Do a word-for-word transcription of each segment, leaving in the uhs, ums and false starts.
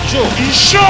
Ixo! Ixo!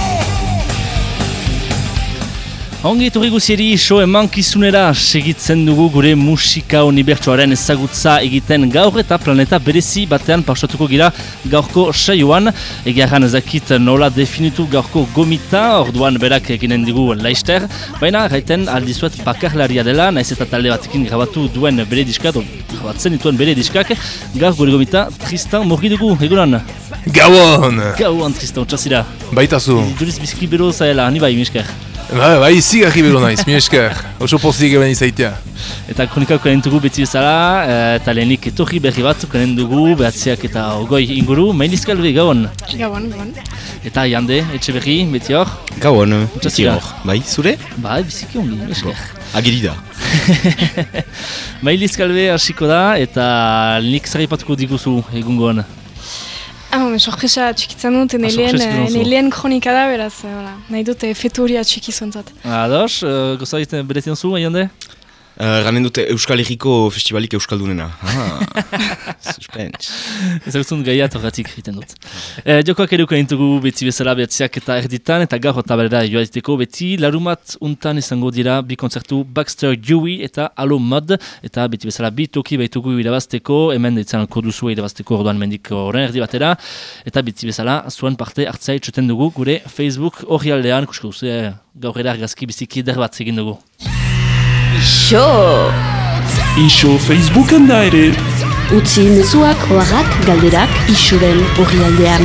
Ongi etorri guzieri iso emankizunera segitzen dugu gure musika unibertsuaren ezagutza egiten gaur eta planeta berezi batean pausatuko gira gaurko saioan. Egiaran ezakit nola definitu gaurko gomita, orduan berak eginen digu laister, baina gaiten aldizuet bakarlaria dela, naiz eta talde batekin grabatu duen bere diskak, grabatzen dituen bere diskak, gaur gure gomita Tristan Morgi dugu, egunan? Gauan! Gauan Tristan, txasira. Baitazu. Duriz biziki bero zaila, ni bai, misker. Bai, bai, zigarri bero naiz, mi esker. Oso pozik eben izaitea. Eta kronikak kanen dugu beti bezala, eta lehenik etorri berri bat kanen dugu, behatziak eta ogoi inguru. Mailiz Kalbe, gauan? Gauan, gauan. Eta Jande, etxe berri, beti hor? Gauan, beti hor. Bai, zure? Bai, biziki ongi, esker. Agiri da. Mailiz Kalbe hasiko da, eta nik zarripatuko diguzu egungoan. Ah, me sorpresa txikitzen dut, ene lehen kronika da, beraz, nahi dute feturia txikizuentzat. Ados, goza egiten beretzen zu, Jande? Ganen dute Euskal Herriko Festivalik Euskaldunena. Suspense. Ezagutzen gaia torratik egiten dut. Jokoak eduko entugu beti bezala behatziak eta erditan, eta gaur eta berera joaziteko beti, larumat untan izango dira bi kontzertu Baxter Dewey eta Alo Mod, eta beti bezala bi toki baitugu irabazteko, hemen ditzen alko duzu irabazteko orduan mendik horren erdi batera, eta beti bezala zuen parte hartzai txuten dugu gure Facebook hori aldean, kusko duzu, gaur ere argazki biziki eder bat egin dugu. Ixo! Ixo Facebooken da ere! Utsi mezuak, oharrak, galderak, ixoren horri aldean.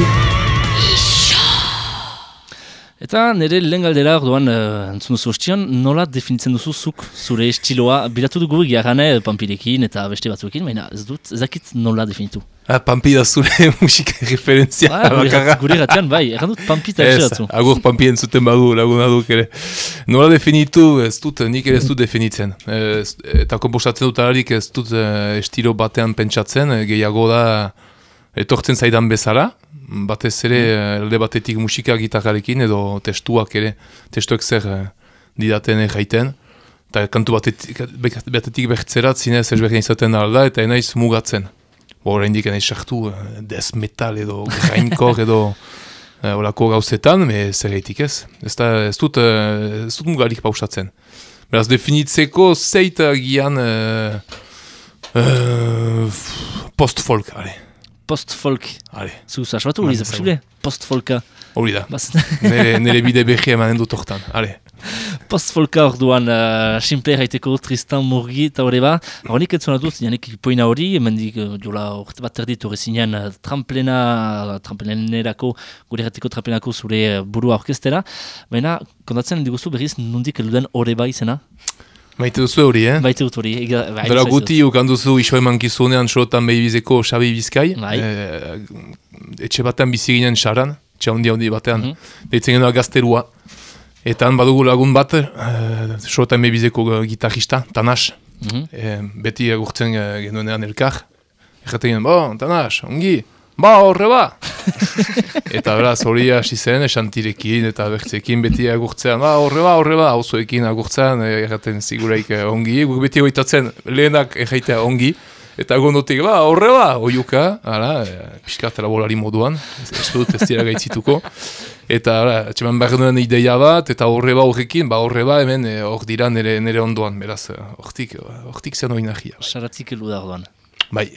Eta nire lehen galdera orduan uh, entzun duzu ostian, nola definitzen duzu zuk zure estiloa? Bilatu dugu egiarane Pampirekin eta beste batzuekin, baina ez dut ezakit nola definitu. Ah, Pampi da zure musika referentzia. Ah, gure gatian, bai, erran dut Pampi eta etxe datzu. Agur Pampi entzuten badu, laguna duk ere. Nola definitu, ez dut, nik ere ez dut definitzen. Ez, eta komposatzen dut alarik ez dut uh, estilo batean pentsatzen, gehiago da etortzen zaidan bezala. Batez ere, alde batetik musika gitarrarekin edo testuak ere, testuak zer uh, didaten erraiten. Eta kantu batetik, batetik bertzerat zinez ezberdin izaten alda eta enaiz mugatzen. Hora indik enaiz sartu uh, death metal edo grindcore edo uh, olako gauzetan, me zer gaitik ez. Ez, da, ez, dut, uh, ez dut mugarik pausatzen. Beraz, definitzeko zeit agian uh, uh, post-folk, ale. Post-folk. Ale. Zuz, asbatu hori, posible? Post-folka. Hori da. nere, nere bide behi emanen dut hortan. Ale. Post-folka orduan, uh, simple haiteko Tristan Morgi eta hori ba. Horik entzuna dut, janek poina hori, emendik uh, jola orte bat erdit hori zinean uh, tramplena, tramplenerako, gure erratiko tramplenako zure uh, burua orkestera. Baina, kontatzen diguzu berriz, nondik eluden hori ba izena? Maite duzu hori, eh? Baite dut hori. Dara guti, ukan duzu iso emankizunean sorotan behibizeko Xabi Bizkai. E, etxe batean bizi ginen xaran, etxe handi handi batean. Mm -hmm. Deitzen genua gazterua. Eta han badugu lagun bat, e, sorotan behibizeko gitarrista, Tanas. Mm -hmm. e, beti agurtzen genuenean elkar. Erraten genuen, bo, Tanas, ongi. Ba, horre ba! Eta beraz, hori hasi zen, esantirekin eta bertzekin beti agurtzean, ba, horre ba, horre ba, hauzoekin agurtzean, erraten ziguraik ongi, guk beti goitatzen lehenak erraitea ongi, eta gondotik, ba, horre ba, oiuka, ala, piskat laborari moduan, ez dut ez dira gaitzituko, eta ala, txeman behar duen ideia bat, eta horre ba horrekin, ba, horre ba, hemen hor dira nire, nire ondoan, beraz, hortik, hortik zen hori nahia. Saratik elu da orduan. Bai.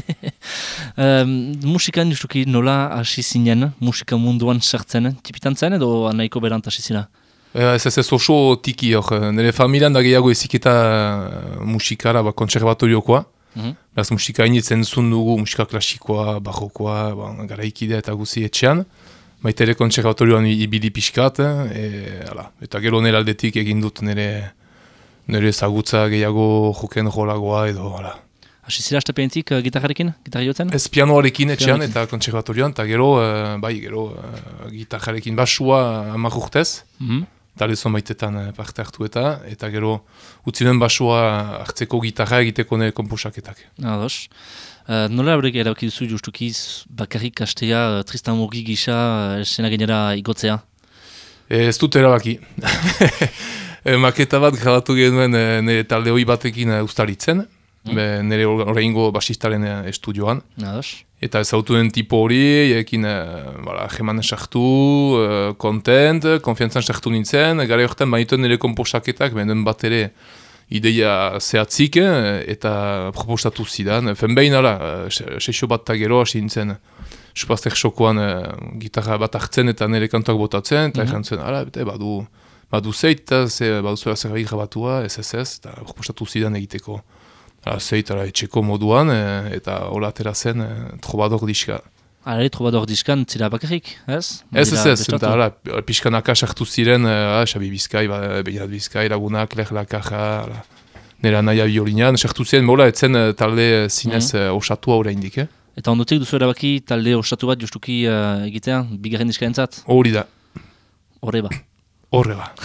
um, musikan justuki nola hasi zinen, musika munduan sartzen, tipitan zen edo nahiko berant hasi zina? Ez ez ez oso tiki hor, nire familian da gehiago eziketa musikara, ba, konservatoriokoa. Mm-hmm. Beraz musika initzen zuen dugu, musika klasikoa, barrokoa, ba, garaikidea eta guzi etxean. Baita ere konservatorioan ibili pixkat, e, ala, eta gero nire aldetik egin dut nire, nire zagutza gehiago joken jolagoa edo, ala. Hasi zira astapentik uh, gitarrarekin, gitarra jotzen? Ez pianoarekin etxean eta konservatorioan, eta gero, uh, bai, gero, uh, gitarrarekin basua hamar urtez, mm-hmm. Talezon baitetan uh, parte hartu eta, eta gero, utzinen basua hartzeko gitarra egiteko nire komposaketak. Ados. Uh, nola horrek erabaki duzu justuki bakarrik kastea uh, Tristan Morgi gisa uh, esena gainera igotzea? E, ez dut erabaki. E, maketa bat grabatu genuen uh, nire talde hoi batekin uh, ustaritzen, mm. nire horreingo basistaren estudioan. Nados. Eta ezautuen tipo hori, ekin jeman sartu, kontent, konfiantzan sartu nintzen, gara horretan baituen nire komposaketak, benen bat ere ideia zehatzik, eta proposatu zidan. Fen behin ala, sesio bat tagero hasi nintzen, Supaztek xokoan gitarra bat hartzen eta nire kantuak botatzen, eta mm-hmm. jantzen, ala, bete, badu, badu zeit, eta badu zuela zerbait grabatua, ez ez ez, eta proposatu zidan egiteko. Ala, zeit, ala, etxeko moduan, eta hola atera zen, trobador diska. Ala, trobador diskan zira bakarrik, ez? Ez ez ez, eta ala, pixkanaka sartu ziren, Xabi Bizkai, Behirat Bizkai, lagunak, Lech Lakarra, ala, nire anaia biolinean, sartu ziren, mola, etzen talde zinez mm-hmm. osatua oraindik, eh? Eta ondotik duzu erabaki talde ostatu bat justuki uh, egitea, bigarren diskaentzat? Hori da. Horre ba. Horre ba.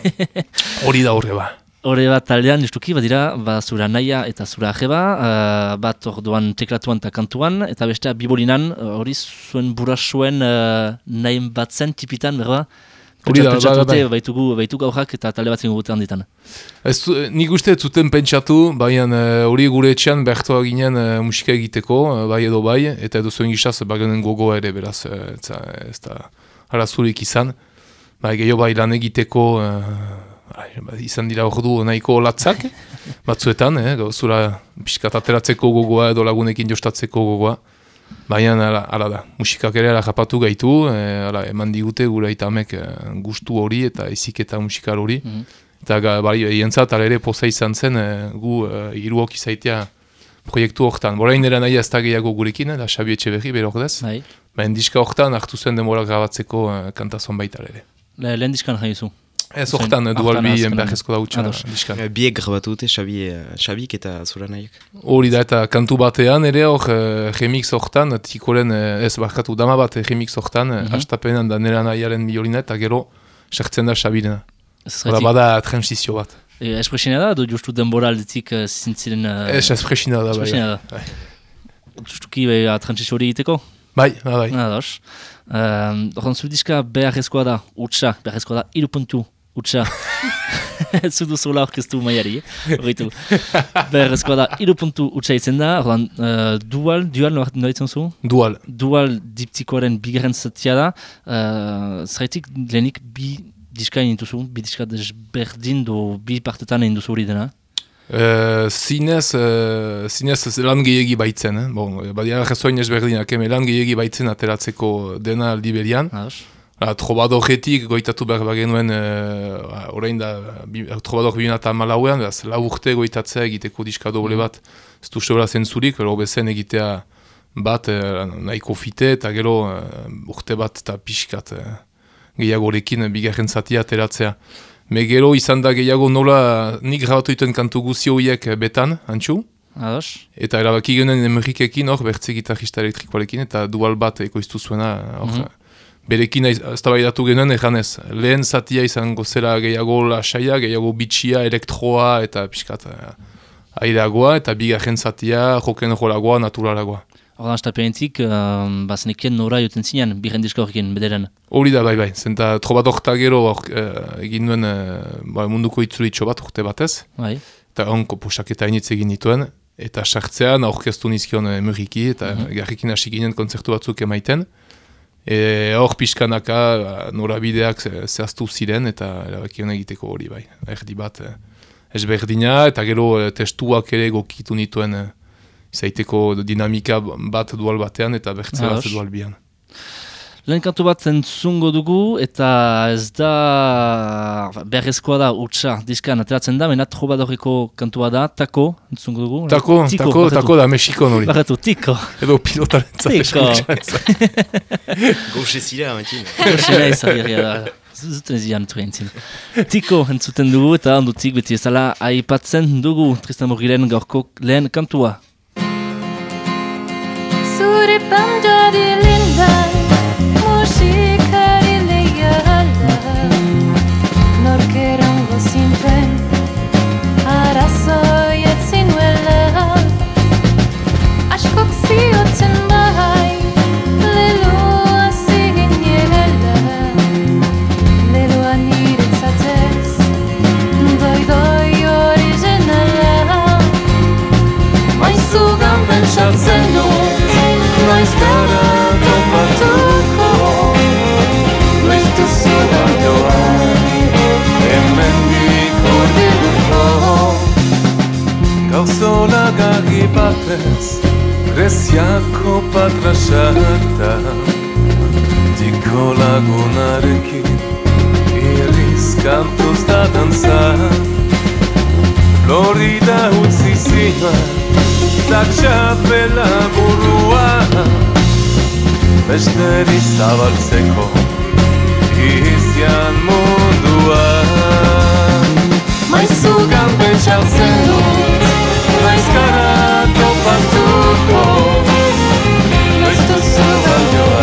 Hori da horre ba. Horre ba taldean justuki badira, ba, zura naia eta zura ajeba, uh, bat orduan teklatuan eta kantuan, eta bestea bibolinan, hori uh, zuen burasuen uh, nahin bat zen tipitan, berba? Hori da, ba, ba, baitugu, baitugu aurrak eta talde bat zengu gute handitan. Nik uste ez zuten pentsatu, baina hori uh, gure etxean behartoa ginen uh, musika egiteko, uh, bai edo bai, eta edo zuen gizaz bagenen gogoa ere, beraz, uh, ez da arazurik izan. Ba, gehiago bai lan egiteko, uh, izan dira ordu nahiko latzak, batzuetan, eh, zura pixkat ateratzeko gogoa edo lagunekin jostatzeko gogoa. Baina ala, ala da, musikak ere ala japatu gaitu, e, ala, eman digute gure aitamek e, gustu hori eta ezik eta musikal hori. Mm -hmm. Eta bai, jentzat, ala ere poza izan zen, e, gu e, iruok izaitea proiektu horretan. Borain nera nahi ez da gehiago gurekin, da Xabi Etxeberri bere ordez. Bai. Baina diska horretan hartu zen demora grabatzeko e, kantazon baita ere. Le, lehen diskan jaizu? Ez horretan, dual bi enberrezko dautxan diskan. Biek grabatu dute, Xabik eta zura nahiak. Hori da, eta kantu batean ere hor uh, remix horretan, tikoren, uh, ez barkatu dama bat remix horretan, mm -hmm. hastapenean da nera nahiaren biolina, eta gero sartzen da Xabirena. Hora bada transizio bat. E, espresina da, do justu denbora aldetik uh, zintziren... Uh, ez espresina da, bai. Espresina da. Bai. Justuki bai, transizio hori egiteko? Bai, bai. Ados. Horren uh, zudizka beharrezkoa da, utxa, beharrezkoa da, iru puntu. Utsa, zudu zola orkestu maiari, horretu. Beharrezkoa da, iru puntu utsa itzen da, ordan, uh, dual, dual, nola itzen zu? Dual. Dual diptikoaren bigarren zatia da, uh, zerretik lehenik bi diska egin duzu, bi diska desberdin do bi partetan egin duzu hori dena? Uh, zinez, uh, zinez lan gehiagi baitzen, eh? Bon, badia rezoin ezberdinak, eme lan gehiagi baitzen ateratzeko dena aldi berian. Ados. Trobadoretik goitatu behar bagenuen, uh, orain da, bi, Trobador bibina eta malauean, lau urte goitatzea egiteko diska doble bat, ez du sebra zentzurik, gero bezen egitea bat uh, nahiko fite, eta gero uh, urte bat eta pixkat uh, gehiagorekin bigarren zatia ateratzea. Me gero izan da gehiago nola nik grabatu dituen kantu guzio horiek betan, antxu? Ados. Eta erabaki genen emerikekin hor, bertze gitarrista elektrikoarekin, eta dual bat ekoiztu zuena hor. Mm -hmm. Berekin eztabaidatu genuen eganez, lehen zatia izango zela gehiago lasaia, gehiago bitxia, elektroa eta pixkat aireagoa, eta bigarren zatia joken jolagoa, naturalagoa. Hordan, estapenetik, um, bazenekien nora joten zinean, biren diska horrekin, bederen? Hori da, bai, bai. Zenta trobadorta gero uh, egin duen uh, munduko itzulitxo bat, urte batez. Bai. Eta onko posaketa initz egin dituen. Eta sartzean aurkeztu nizkion uh, emuriki, eta mm -hmm. garrikin hasi ginen kontzertu batzuk emaiten. Hor e, pixkanaka norabideak zehaztu ziren eta erabakion egiteko hori bai. Erdi bat ezberdina eta gero testuak ere gokitu nituen e, izaiteko dinamika bat dual batean eta bertze bat dual bian. Lehen kantu bat entzungo dugu eta ez da beharrezkoa da utxa diskan ateratzen da, mena Trobadoreko kantua da, Tako, entzungo dugu? Tako, tiko, tako, barretu. Tako da Mexiko nori. Barretu, Tiko. Edo pilotaren zate. Tiko. Gauche zira, matin. Gauche nahi zagerria da. Zuten ez dian turien zin. Tiko entzuten dugu eta ondutik beti ezala aipatzen dugu Tristan Murgilen gaurko lehen kantua. Zure bandari lindan musikari leiala norkerango zinten arazoiet zinuela askok ziotzen bai leloa ziginela leloa niretzatez doi doi originala topa trasata Tiko lagunarekin Irriz kantuz da danza Florida utzi zinuan Da txapela burua Besteri zabaltzeko Izian mundua Maizugan pentsatzen dut Naiz gara topatuko Naiz duzu balioa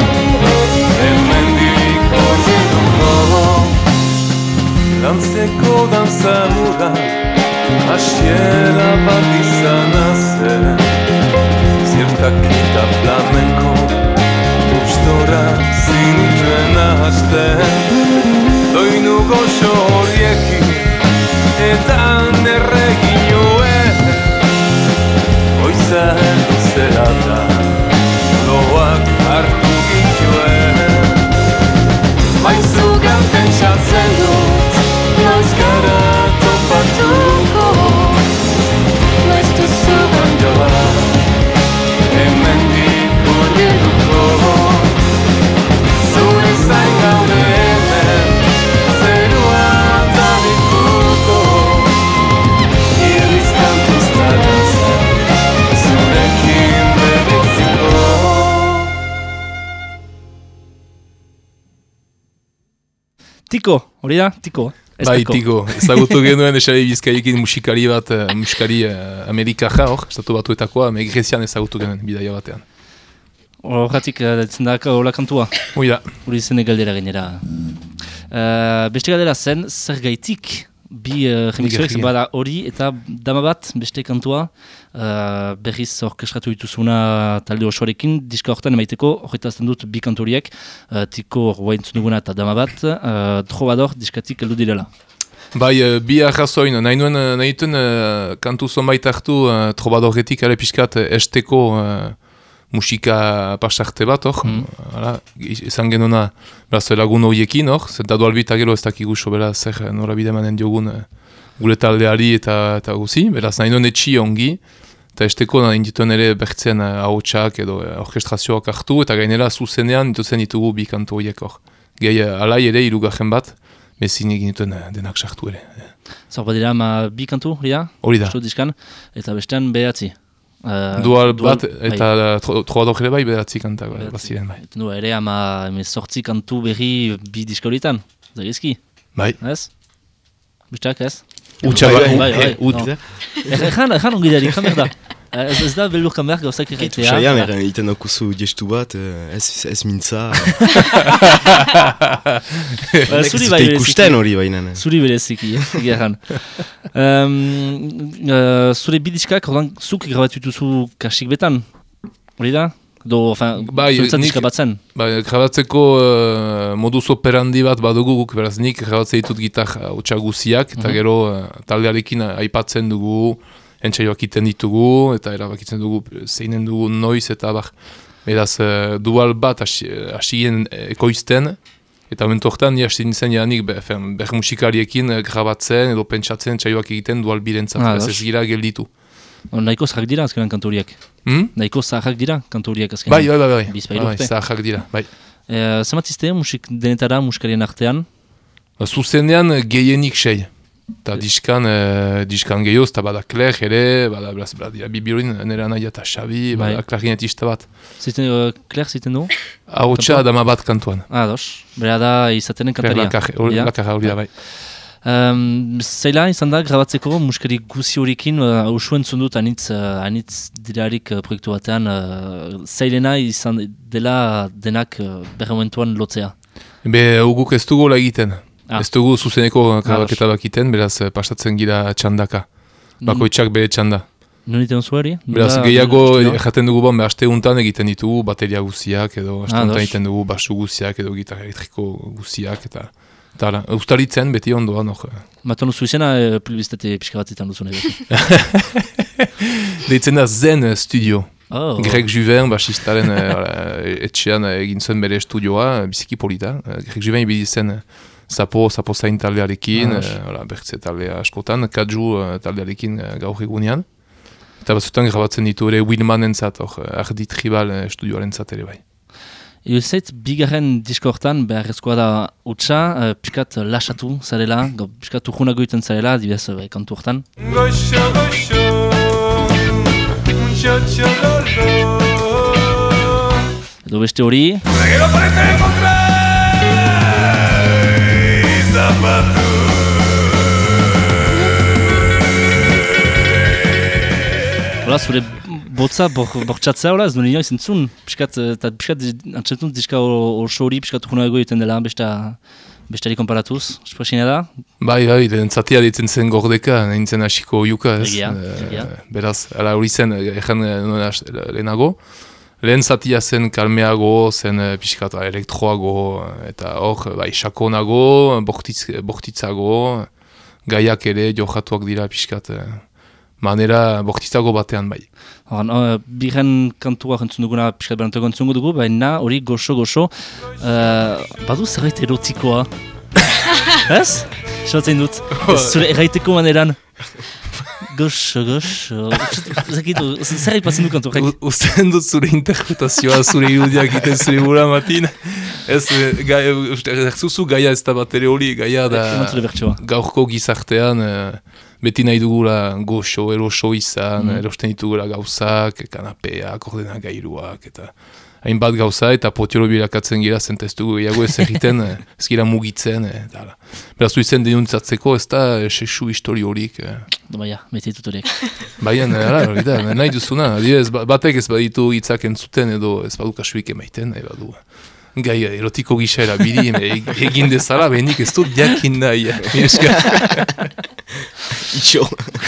Hemendik horretuko Lantzeko danza hura Asiera bat izan zen Zirtak eta flamenko Gustora zintuen hasten Doinu goxo horiekin Eta nerregioen Oiza heldu zera da Loak hartu gituen Maizugan pentsatzen dut Noiz gara topatuko Noiz duzu bandoa Hemendik hurbilduko Zure zain gaude hemen Zerua da likuko Irriz kantuz da danza Zurekin beretziko Tiko, hori da? Tiko. Bai, Tiko. Ezagutu genuen Xabi Bizkaiekin musikari bat, musikari uh, amerikarra hor, estatu batuetakoa, me Grezian ezagutu genuen, bidaia batean. Horretik, ditzen da, hola kantua. Hoi da. Hori zen galdera gainera. Uh, beste galdera zen, zer gaitik, bi uh, remixoek zen bada hori eta dama bat, beste kantua, uh, berriz orkestratu dituzuna talde osoarekin, diska horretan emaiteko, horretazten dut bi kanturiek, uh, Tiko hor entzun duguna eta dama bat, uh, Trovador diskatik heldu direla. Bai, uh, bi arrazoin, nahi nuen, nahi duten uh, kantu zonbait hartu uh, Trovadorretik ere pixkat uh, esteko uh, musika pasarte bat hor, mm. Hala, izan genuna beraz lagun horiekin hor, zenta dualbita gero ez dakigu sobera zer norabide manen diogun uh, gure taldeari eta, eta guzi, beraz nahi nuen etxi ongi, eta esteko nahi dituen ere bertzen uh, ahotsak edo uh, orkestrazioak hartu, eta gainera zuzenean dituzen ditugu bi kantu horiek hor. Gehi uh, alai ere irugarren bat, bezin egin dituen uh, denak sartu ere. Zer badira ma bi kantu, hori da? Hori da. Eta bestean behatzi. Uh, dual bat eta bai. Trovador ere bai behatzi kantak baziren bai. Du, ere ama sortzi kantu berri bi diska horietan, zagizki? Bai. Ez? Bistak ez? Utsa bai, bai, bai. Ut. Egan, egan ongi darik, jamer da. Ez, ez da belur kamerak gauzak erraitea. Usaian, erren iten okuzu gestu bat, ez, ez mintza. Zuri bai bereziki. Ikusten hori bainen. Zuri bereziki, egeran. um, uh, zure bidiskak, ordan, zuk grabatu duzu kasik betan? Hori da? Do, enfin, bai, zuretzat diska batzen? Bai, grabatzeko uh, modus operandi bat badugu guk, beraz nik grabatzea ditut gitar hotxa guziak, eta gero uh, taldearekin aipatzen dugu, entxaioak iten ditugu, eta erabakitzen dugu zeinen dugu noiz, eta bar, beraz uh, dual bat hasien ekoizten, eta momentu horretan ni hasi nintzen janik ber musikariekin grabatzen edo pentsatzen entxaioak egiten dual birentzat, ah, ez gira gelditu. Nahiko zaharrak dira azkenan kanturiak. Hmm? Nahiko zaharrak dira kanturiak azkenan. Bai, bai, bai, bai. Bizpailu bai, zaharrak dira, bai. E, Zematizte musik denetara musikarien artean? Zuzenean gehienik sei. Eta diskan, eh, diskan gehioz, eta bada Claire ere, bada bada Bibirin, nire anaia eta Xabi, bada klarinetista bat. Ziten, uh, Claire ziten dugu? Ahotsa dama bat kantuan. Ah, dos. Bera da izatenen kantaria. Claire lakarra hori da, bai. Um, Zaila izan da, grabatzeko musikari guzi horiekin, uh, usuen zundut anitz, uh, anitz dirarik uh, proiektu batean, uh, zailena izan dela denak uh, berre momentuan lotzea. Be, uguk ez dugu egiten. Ah. Ez dugu zuzeneko grabaketa bakiten, beraz pasatzen gira txandaka. Bakoitzak bere txanda. Non iten zuari? Beraz, gehiago jaten dugu bon, aste untan egiten ditugu bateria guziak, edo aste untan egiten dugu basu guziak, edo gitarra elektriko guziak, eta eta ustaritzen beti ondoa, no? Maton duzu izena, e, publizitate pixka batzetan duzu nahi. Deitzen da Zen Studio. Oh. Greg Juven, basistaren e, etxean egin zuen bere estudioa, biziki polita. Greg Juven ibili zen Zapo, Zapo zain taldearekin, ah, e, bertze taldea askotan, Kadju taldearekin gaur egunean. Eta batzutan grabatzen ditu ere Willman-entzat, hor, Ardi Tribal estudioarentzat ere bai. Ego zait, bigarren disko hortan, beharrezkoa da utxa, uh, piskat lasatu zarela, piskat urgunago iten zarela, dibidez uh, kantu hortan. Goxo, goxo, txotxololo. Edo beste hori. Gero parece kontra, zapatu. Hola, zure botza bortxatzea, hola, ez duen inoiz entzun, piskat, eta piskat antxentun diska oso hori, piskat urgunago iten dela, besta, bestari komparatuz, espresina da? Bai, bai, lehen zatia ditzen zen gordeka, nintzen hasiko oiuka, ez? Egia, Eh, egia. Beraz, ala hori zen, egen lehenago. Lehen zatia zen kalmeago, zen eh, pixkat elektroago, eta hor, bai, sakonago, bortitz, bortitzago, gaiak ere johatuak dira pixkat, eh, manera bortitzago batean bai. Horan, uh, biren kantua entzun duguna piskat berantako entzungo dugu, baina hori goxo-goxo, uh, badu zerbait erotikoa. Ez? Xatzen dut, ez zure erraiteko maneran. Goxo-goxo, zakitu, zer ipatzen du kantu horrek? Usten dut zure interpretazioa, zure irudiak iten zure gura matin. Ez, zuzu gaia ez da bat ere hori, gaia da Eman zure bertsoa. gaurko gizartean, eh, beti nahi dugula goxo, eroso izan, Mm. erosten ditugula gauzak, kanapeak, ordenagailuak, eta hainbat gauza, eta potiolo bilakatzen gira, zenta ez dugu gehiago ez egiten, eh, ez gira mugitzen, eh, eta hala. Beraz, duizen denuntzatzeko, ez da eh, sesu histori horik. Eh. Baina, metitut horiek. Baina, hala, hori da, nahi duzuna, adibidez, ba- batek ez baditu hitzak entzuten edo ez badu kasuik emaiten, nahi badu. Gai erotiko gisa erabili, e- egin dezala, behenik ez dut jakin nahi. Itxo.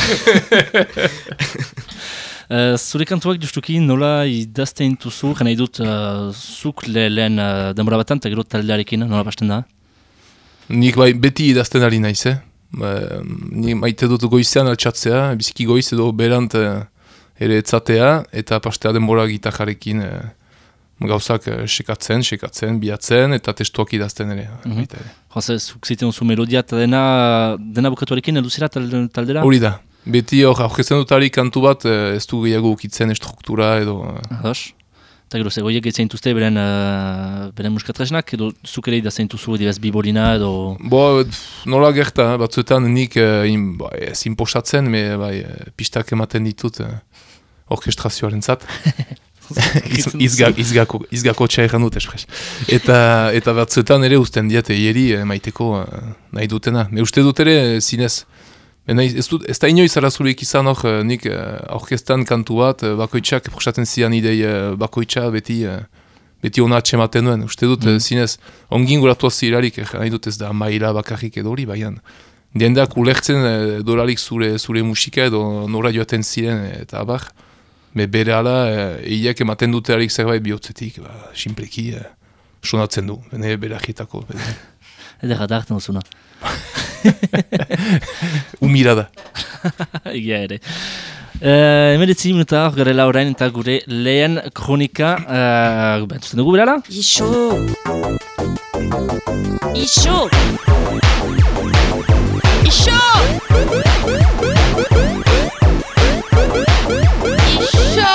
Uh, zure kantuak justuki nola idazten duzu, jena idut uh, zuk le, lehen uh, denbora batan, eta gero taldearekin, nola basten da? Nik bai beti idazten ari naiz, eh? Ba, nik maite dut goizean altxatzea, biziki goiz edo berant eh, ere etzatea, eta pastea denbora gitarrarekin eh, gauzak eh, sekatzen, sekatzen, biatzen, eta testuak idazten ere. Mhm. baita ere. Jose, zuk ziten duzu melodia eta dena, dena bukatuarekin eduzira tal, taldera? Hori da, beti hor aurkezten dutari kantu bat eh, ez du gehiago ukitzen struktura edo... eh, Ados. Eta gero, zegoiek etzen duzte beren, uh, beren muskatresnak, edo zuk ere idazen duzu edibaz bibolina edo... Bo, pff, nola gerta, eh, batzuetan nik eh, in, ba, ez inposatzen, me, bai, eh, pistak ematen ditut eh, orkestrazioaren zat. Iz- izga- izgako, izgako txairan dut espres. Eta, eta batzuetan ere usten diate hieri eh, maiteko eh, nahi dutena. Me uste dut ere eh, zinez. E, nahi, ez, dut, ez da inoiz arazurik izan hor eh, nik eh, orkestan kantu bat, eh, bakoitzak prosaten zian idei eh, bakoitza beti, eh, beti ona atxematen duen. Uste dut mm. zinez, ongin guratu azirarik, eh, nahi dut ez da maila bakarrik edo hori, baian. Diendak ulertzen eh, dolarik zure, zure musika edo nora joaten ziren eh, eta abar. Be bere ala, eiak ematen duterarik zerbait bihotzetik, ba, sinpleki, eh, sonatzen du, bene bere agietako. Edera da hartzen duzuna. Umira da. Egia ere. Uh, Emeretzi minuta hor garela orain eta gure lehen kronika, uh, bentzuten dugu berala? Ixo! Ixo! Ixo! Ixo!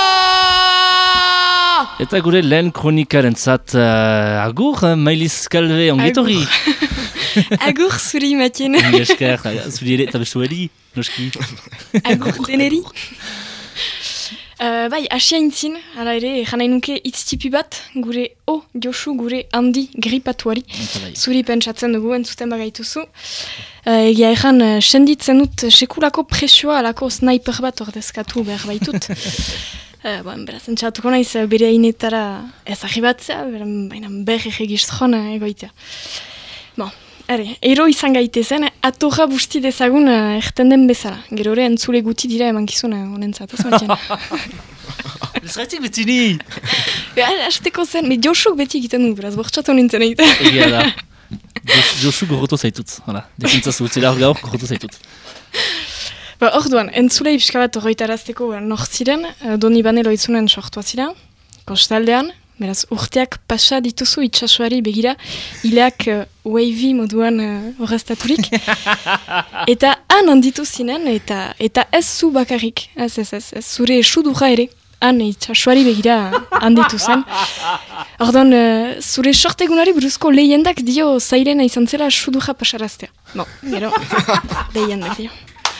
Eta gure lehen kronikaren zat, uh, agur, Mailiz Kalve, ongetorri? Agur zuri matien. Esker, zuri ere, eta bestu eri, noski. Agur deneri. Uh, bai, asia intzin, hala ere, janai nuke itztipi bat, gure o, Josu, gure handi gripatuari. Zuri pentsatzen dugu, entzuten bagaituzu. Uh, egia egan, uh, senditzen dut sekulako presioa alako sniper bat ordezkatu behar baitut. Uh, bon, beraz, entzatuko naiz uh, bere hainetara ez arribatzea, baina berre registron uh, egoitea. Bon, ere, ero izan gaitezen, atorra busti dezagun uh, erten den bezala. Gero ere, entzule guti dira emankizuna honentzat, ez matien. Ez gaitik beti ni! Azteko zen, me Josuk beti egiten du, beraz, bortxatu nintzen egiten. Egia da. Josu gorroto zaitut, hala. Dekintzaz utzela hor gaur, gorroto zaitut. Ba, orduan, entzulei pixka bat horretarazteko nortziren, uh, Doni Banelo itzunen sortua zira, kostaldean, beraz urteak pasa dituzu itsasoari begira, ileak uh, wavy moduan uh, horreztaturik, eta han handitu zinen, eta eta ez zu bakarrik, ez ez ez, ez zure esudura ere, han itsasoari begira handitu zen. Orduan, uh, zure sortegunari buruzko lehendak dio zairena izan zela esudura pasaraztea. Bon, gero, lehendak dio.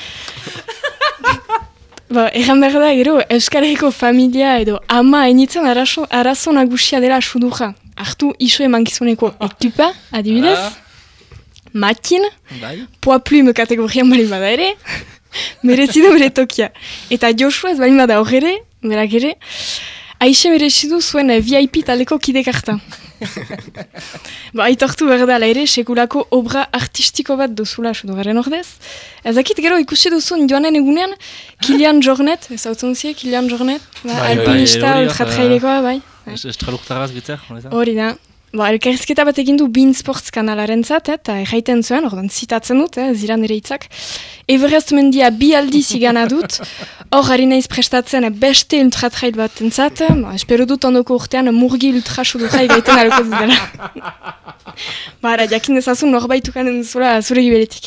Ba, erran behar da, gero, Euskal Herriko familia edo ama hainitzen arazo, arazo nagusia dela suduja. Artu iso emankizuneko ekipa, adibidez, makin, poa plume kategorian bali bada ere, merezidu bere tokia. Eta Joshua ez bali bada hor ere, berak ere, Aixe merezidu zuen V I P taleko kidek hartan. Ba, aitortu behar da, ere, sekulako obra artistiko bat duzula sudugaren ordez. Ezakit gero ikusi duzun joanen egunean, Kilian Jornet, ez hau zonzie, Kilian Jornet, ba, bai, alpinista, bai, ultratrailekoa, bai. Estraluktaraz gitzea, hori da. Ba, elkarrizketa bat egin du Bean Sports kanalaren zat, eta erraiten zuen, ordan zitatzen dut, eh, ziran ere hitzak. Everest mendia bi aldiz igana dut, hor hari naiz prestatzen beste ultratrail bat entzat, ba, espero dut ondoko urtean murgi ultrasudurra igaiten aloko dut dela. Ba, ara, jakin dezazun norbaitukan duzula zure gibeletik.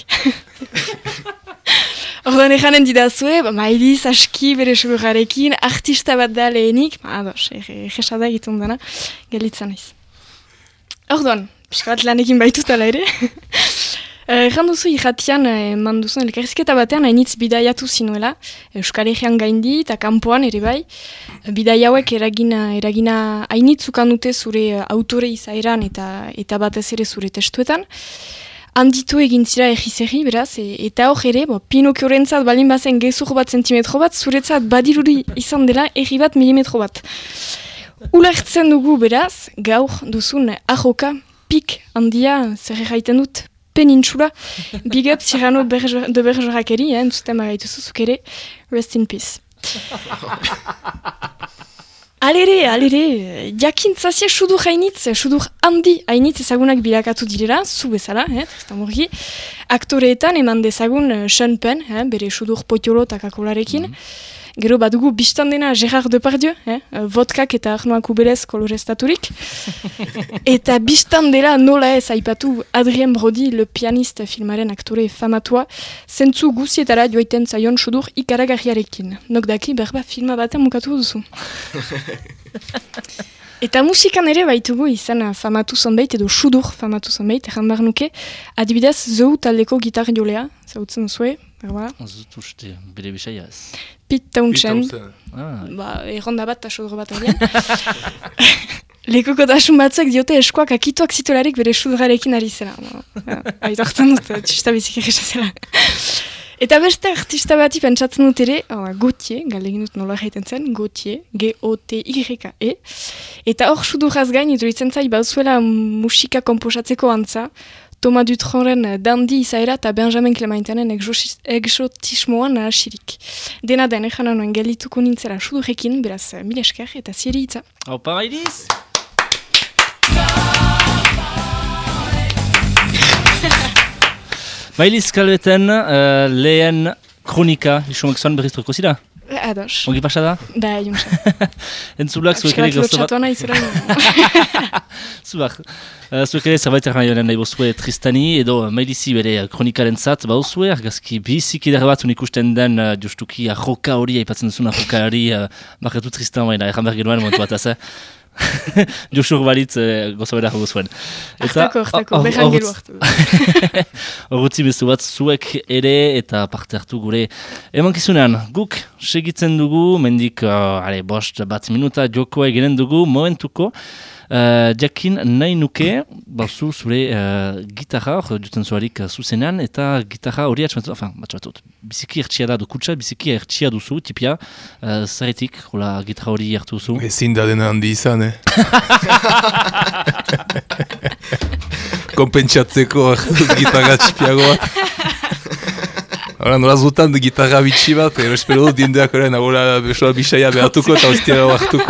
Ordan eranen didazue, ba, mailiz aski bere sudurrarekin, artista bat da lehenik, ba, ados, egesada egiten dena, gelitzen naiz. Orduan, pixka bat lanekin baitut ala ere. Erran duzu irratian, eman duzun elkarrizketa batean, hainitz bidaiatu zinuela, Euskal Herrian gaindi eta kanpoan ere bai. Bidai hauek eragina, eragina hainitzukan dute zure autore izaeran eta, eta batez ere zure testuetan. Handitu egin zira egiz-egi, beraz, e, eta hor ere, bo, Pinokiorentzat balin bazen gezur bat zentimetro bat, zuretzat badiruri izan dela erri bat milimetro bat. Ulertzen dugu beraz, gaur duzun ahoka, pik handia, zer erraiten dut, penintxula, big up Cyrano de Bergerakeri, eh, entzuten bagaitu zuzuk ere, rest in peace. Alere, alere, jakintzazie sudur hainitz, sudur handi hainitz ezagunak bilakatu direla, zu bezala, eh, ez da morgi, aktoreetan eman dezagun Sean Penn, eh, bere sudur potiolo eta kakolarekin, mm-hmm. Gero badugu biztan dena Gérard Depardieu, eh? Vodkak eta arnoak ubelez koloreztaturik. Eta biztan dela nola ez aipatu Adrien Brody, le pianiste filmaren aktore famatua, zentzu guzietara joaiten zaion sudur ikaragarriarekin. Nok daki berba filma batean mukatu duzu. Eta musikan ere baitugu izan famatu zonbait edo sudur famatu zonbait, erran behar nuke, adibidez Zou taldeko gitar jolea, zautzen duzue, berba? Zut uste, bere bisaia ez. Pete Townshend, ah. Ba, erronda bat eta sudro bat agian. Lekukotasun batzuek diote eskoak akituak zitolarik bere sudurarekin ari zela. Aitortzen dut, txista bizik egisa zela. Eta beste artista bati pentsatzen dut ere, Gautier, galegin dut nola jaiten zen, Gautier, G O T Y E. Eta hor suduraz gain, iduritzen zai, bauzuela musika komposatzeko antza, Thomas Dutronren dandi izaera eta Benjamin Clementanen exotismoan asirik. Dena den egin anuen gelituko nintzela sudurekin, beraz mil esker eta zieri hitza. Haupa Mailiz! Mailiz Kalbeten, uh, lehen kronika, isumak zoan berriz truko zira? Ados. Ongi pasa da? Da, junxa. Entzulak zuek ere gauza bat... Lotxatuana izura. Zubak. Zuek ere zerbait erran joan nahi bozue Tristani edo Mailizi bere kronikaren zat bauzue, argazki bizik edera bat unikusten den uh, justuki arroka hori, aipatzen duzun arroka hori, uh, markatu Tristan baina, erran behar genuen momentu bat, ez? Josur balitz uh, goza bera jago zuen. Artako, artako, behan gero hartu. Horretzi bezu bat zuek ere eta parte hartu gure emankizunean. Guk segitzen dugu, mendik uh, ale, bost bat minuta jokoa eginen dugu momentuko. Uh, jakin nahi nuke, bauzu zure uh, gitarra, hor duten zuarik uh, zuzenean, eta gitarra hori atxamatu, enfin, atxamatut, biziki ertsia da dukutsa, biziki ertsia duzu, tipia, uh, zaretik, hola gitarra hori hartu duzu. Ezin da dena handi izan, eh? Kompentsatzeko gitarra txipiago bat. Hora, nola zutan du gitarra bitxi bat, ero espero dut diendeak horren, ahola besoa bisaia behatuko eta hostiara hartuko.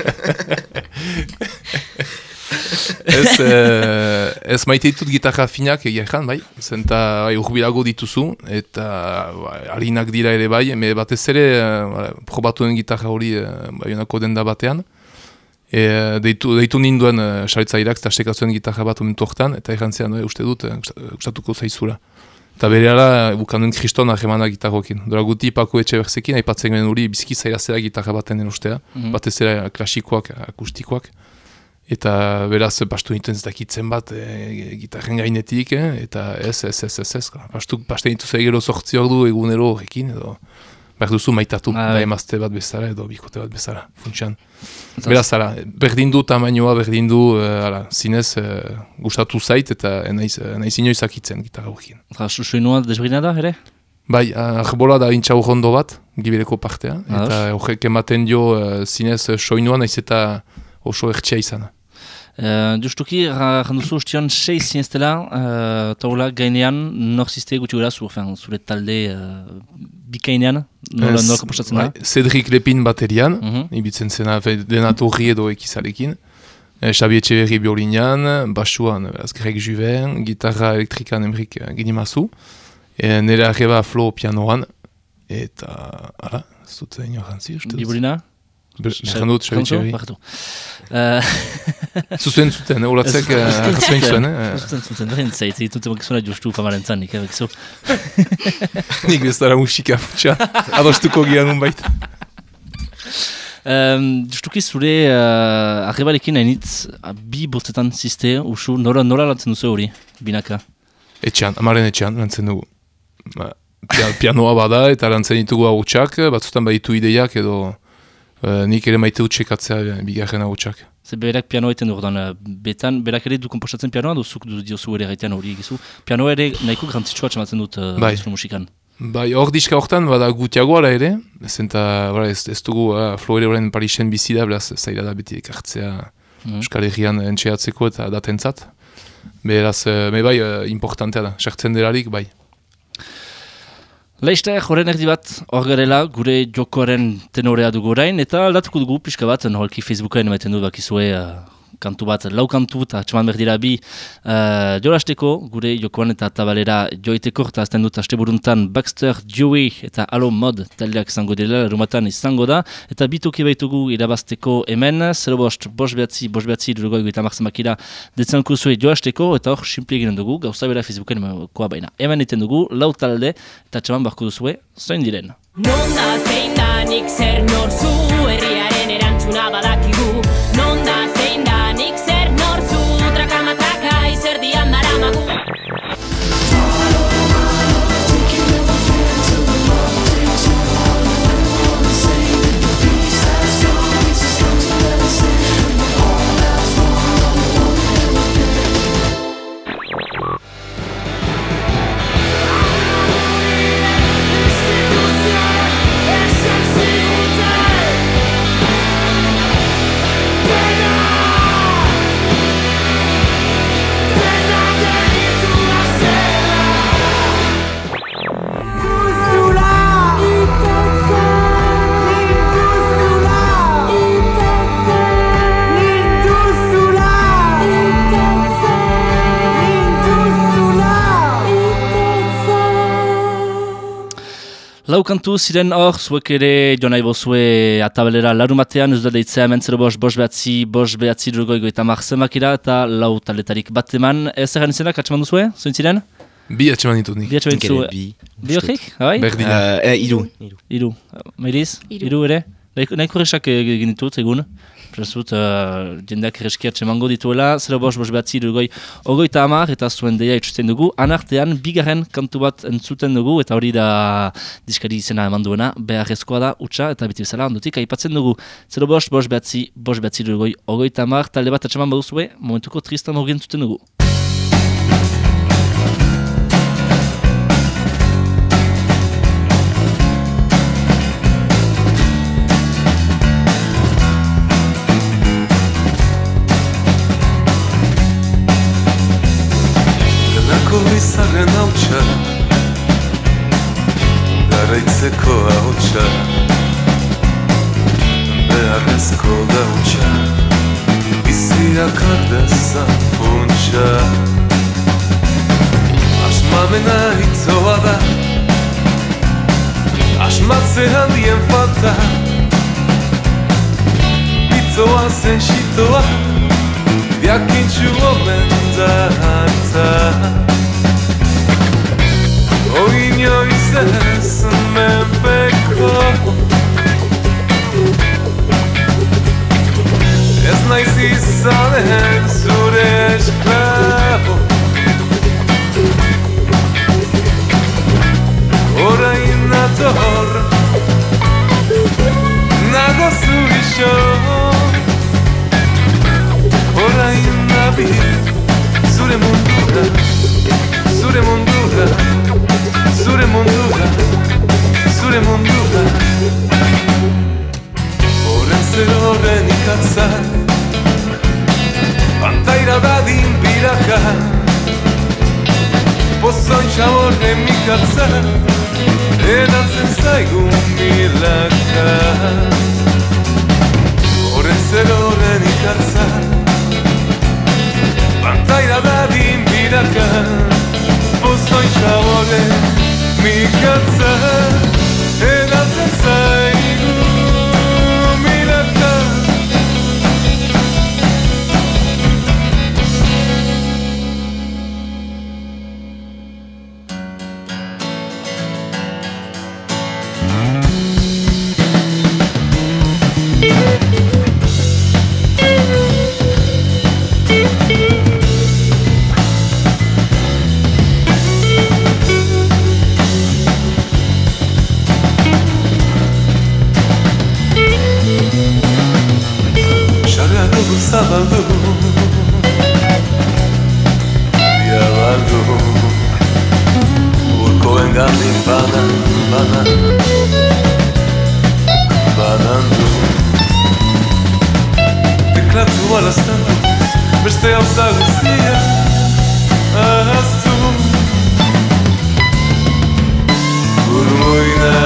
Ez, eh, ez maite ditut gitarra finak egia ezan, bai, zenta bai, urbilago dituzu, eta bai, harinak dira ere bai, me batez ere eh, probatu den gitarra hori eh, bai, onako denda batean, E, deitu, deitu ninduen uh, saretzaileak, eta astekatzen gitarra bat momentu hortan, eta errantzean, e, uste dut, uh, gustatuko zaizura. Eta bere ala, bukanuen kriston ahemana gitarrokin. Dora guti Pako Etxeberzekin, aipatzen guen hori bizki zaila zera gitarra baten erostea, mm-hmm. batez ere klasikoak, akustikoak. Eta beraz, pastu nituen zetakitzen bat e, gitarren gainetik, eh? Eta ez, ez, ez, ez, ez. Pastu, pastu nituz egero sortzi ordu egunero horrekin, edo behar duzu maitatu, ah, da emazte bat bezala edo bikote bat bezala, funtsian. Beraz, ara, berdin du tamainoa, berdin du, uh, zinez, uh, gustatu zait eta naiz, naiz inoiz akitzen gitarra horrekin. Soinua desberdina da, ere? Bai, arbola da intxau rondo bat, gibeleko partea, ah, eta horrek ematen dio uh, zinez soinua naiz eta oso ertsia izan. Uh, justuki, randuzu ustion sei zineztela, uh, taula gainean, nor ziste guti gara zu, zure talde uh, bikainean, nola nola kompostatzen da? Cedric Lepin baterian, uh-huh. ibitzen zena denatorri edo ekizarekin, eh, Xabi Etxeberri biolinean, basuan Greg Juven, gitarra elektrikan Emrik Ginimazu, e, nire arreba Flo pianoan, eta, ara, ez dut ino jantzi, uste dut. Bibolina? Egan dut, Xabi Etxeberri. Zuzuen zuten, uratzek zuzuen zuen. Zuzuen zuten, berren zait, egitute makizuna justu famaren zanik, bekizu. Nik bestara musika, txa, adostuko gian un baita. Um, justuki zure uh, arrebalekin hainitz bi bostetan ziste, usu, nora, nora lantzen duzu hori, binaka? Etxean, amaren etxean, lantzen dugu. Ba, pianoa bada eta lantzen ditugu hautsak, batzutan baditu ideiak edo uh, nik ere maite utxekatzea bigarren hautsak. Ze berak pianoa eten dugu, betan, berak ere du kompostatzen pianoa, duzuk diozu ere gaitean hori egizu. Pianoa ere nahiko grantzitsua txamatzen dut uh, bai. Musikan. Bai, hor diska horretan, bada gutiagoa ez, ez, ez dugu uh, Flo ere horren Parisen bizi da, beraz, zaila da beti ekartzea mm-hmm. Euskal Herrian entxeatzeko eta datentzat. Beraz, uh, me bai, uh, importantea da, sartzen delarik, bai. Laizte, horren erdi bat, hor garela, gure jokoaren tenorea dugu orain, eta aldatuko dugu pixka bat, noholki Facebookaen emaiten du bakizue uh, kantu bat, lau kantu eta txaman berdira bi uh, jolasteko, gure jokoan eta tabalera joiteko, eta azten dut aste buruntan Baxter, Joey eta Alo Mod taldeak izango dela, rumatan izango da, eta bitoki baitugu irabazteko hemen, zero bost, bost behatzi, bost behatzi, durugoi eta marzamakira detzanko zue jolasteko, eta hor, simple eginen dugu, gauza bera Facebooken koa baina. Hemen eten dugu, lau talde, eta txaman barko duzue, zoin diren. Non da zein da nik zer norzu, herriaren erantzuna badakigu, non da zein da nik zer norzu, trakamataka izerdian daramagu. Lau kantu ziren hor, zuek ere jo nahi bozue atabalera larumatean, ez da deitzea hemen zero bost, bost behatzi, bost behatzi durugoigo eta marzemakira eta lau taletarik bat eman. Ez egan izenak atxeman duzue, zoin ziren? Bi atxeman ditut nik. Bi atxeman dituzue. Bi. Bi horrik? Abai? Berdina. Uh, eh, iru. Iru. Iru. Mairiz? Iru. Iru ere? Nahiko resak egin ditut egun. Presut, uh, jendeak erreskia txemango dituela, zero bost, bost behatzi dugoi ogoita hamar, eta zuen deia itxusten dugu. Anartean, bigarren kantu bat entzuten dugu, eta hori da diskari izena eman duena, beharrezkoa da, utxa, eta biti bezala, ondutik, aipatzen dugu. Zero bost, bost behatzi, bost behatzi dugoi ogoita hamar, talde bat atxeman baduzue, momentuko Tristan horien entzuten dugu. Izaren hautsa, garaitzeko hautsa, beharrezko gautsa, biziak ardezan funtsa. Asmamena hitzoa da, asmatze handien falta, zoazen xitoa diakintxu omen dantza Oinoiz ez menpeko Ez naiz izanen zure esklabo Orain nator Nago zurixo Orain nabi Zure mundura Zure mundura Zure mundura Zure mundura Horren zer horren ikatzak Pantaira dadin biraka Pozoin xaborren mikatzak Edatzen zaigun milaka Horren zer horren ikatzak Pantaira dadin biraka Pozoin xaborren mikatzak Edatzen zaigun milaka Zabaldu Diabaldu Urkoen gandin banan, banan Banandu Teklatu alaztan duz Beste hauza guztia Ahaztu Burmoina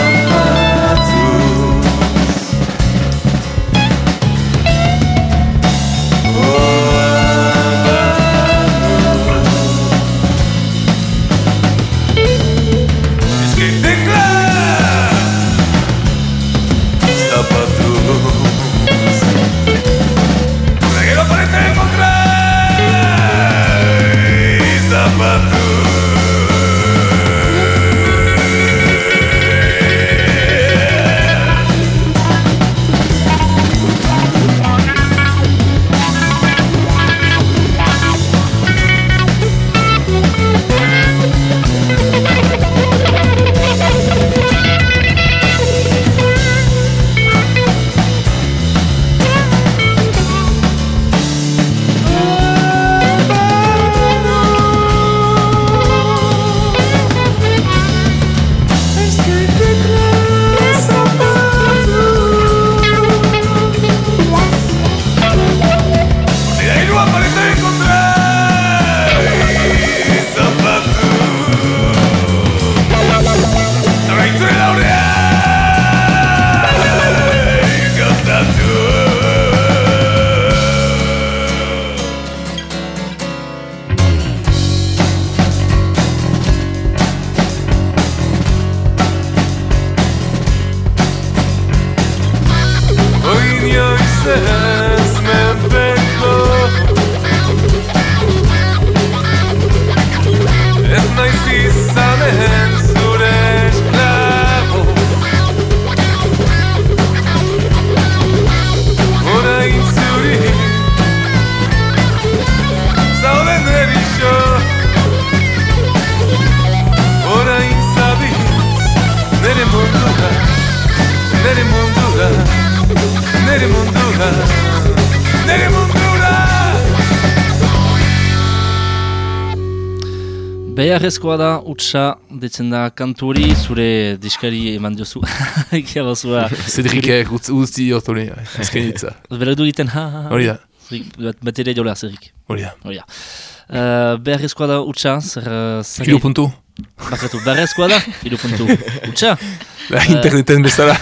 Beharrezkoa da, utxa, detzen da kantu hori, zure diskari eman diozu. Egia bazua. Cedricek uzti hortone, azkenitza. Berak du egiten, ha, ha, ha. Hori da. Bat ere jola, Cedric. Hori da. Hori da. Uh, beharrezkoa da, utxa, zer... Uh, Hiru puntu. Bakatu, beharrezkoa da, hiru puntu. Utxa. Da, interneten bezala.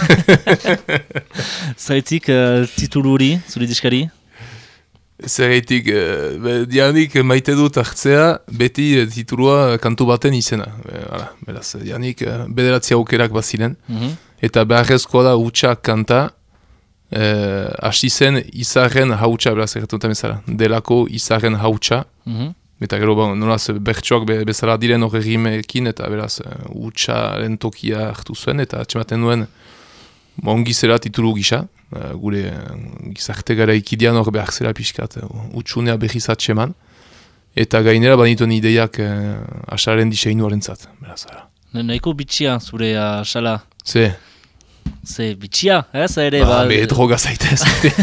Zaitik, uh, titulu hori, zure diskari? Zerreitik, uh, dianik maite dut hartzea, beti uh, titulua kantu baten izena. Uh, beraz, dianik uh, bederatzi aukerak baziren. Mm-hmm. Eta beharrezkoa da utxa kanta, hasi zen izarren hautsa, beraz erretuta bezala, delako izarren hautsa, Mhm. eta gero ba, nolaz bertsoak be, bezala diren hor rimekin, eta beraz hutsaren tokia hartu zuen, eta atxematen duen ongi zera titulu gisa, uh, gure uh, gizarte gara ikidean hor behar zera pixkat, uh, utsunea behiz atseman, eta gainera banituen ideiak uh, asaren diseinuaren zat, beraz, ara. Nahiko bitxia zure asala. Ze? Ze bitxia, ez ere? Ba, be, droga zaitez.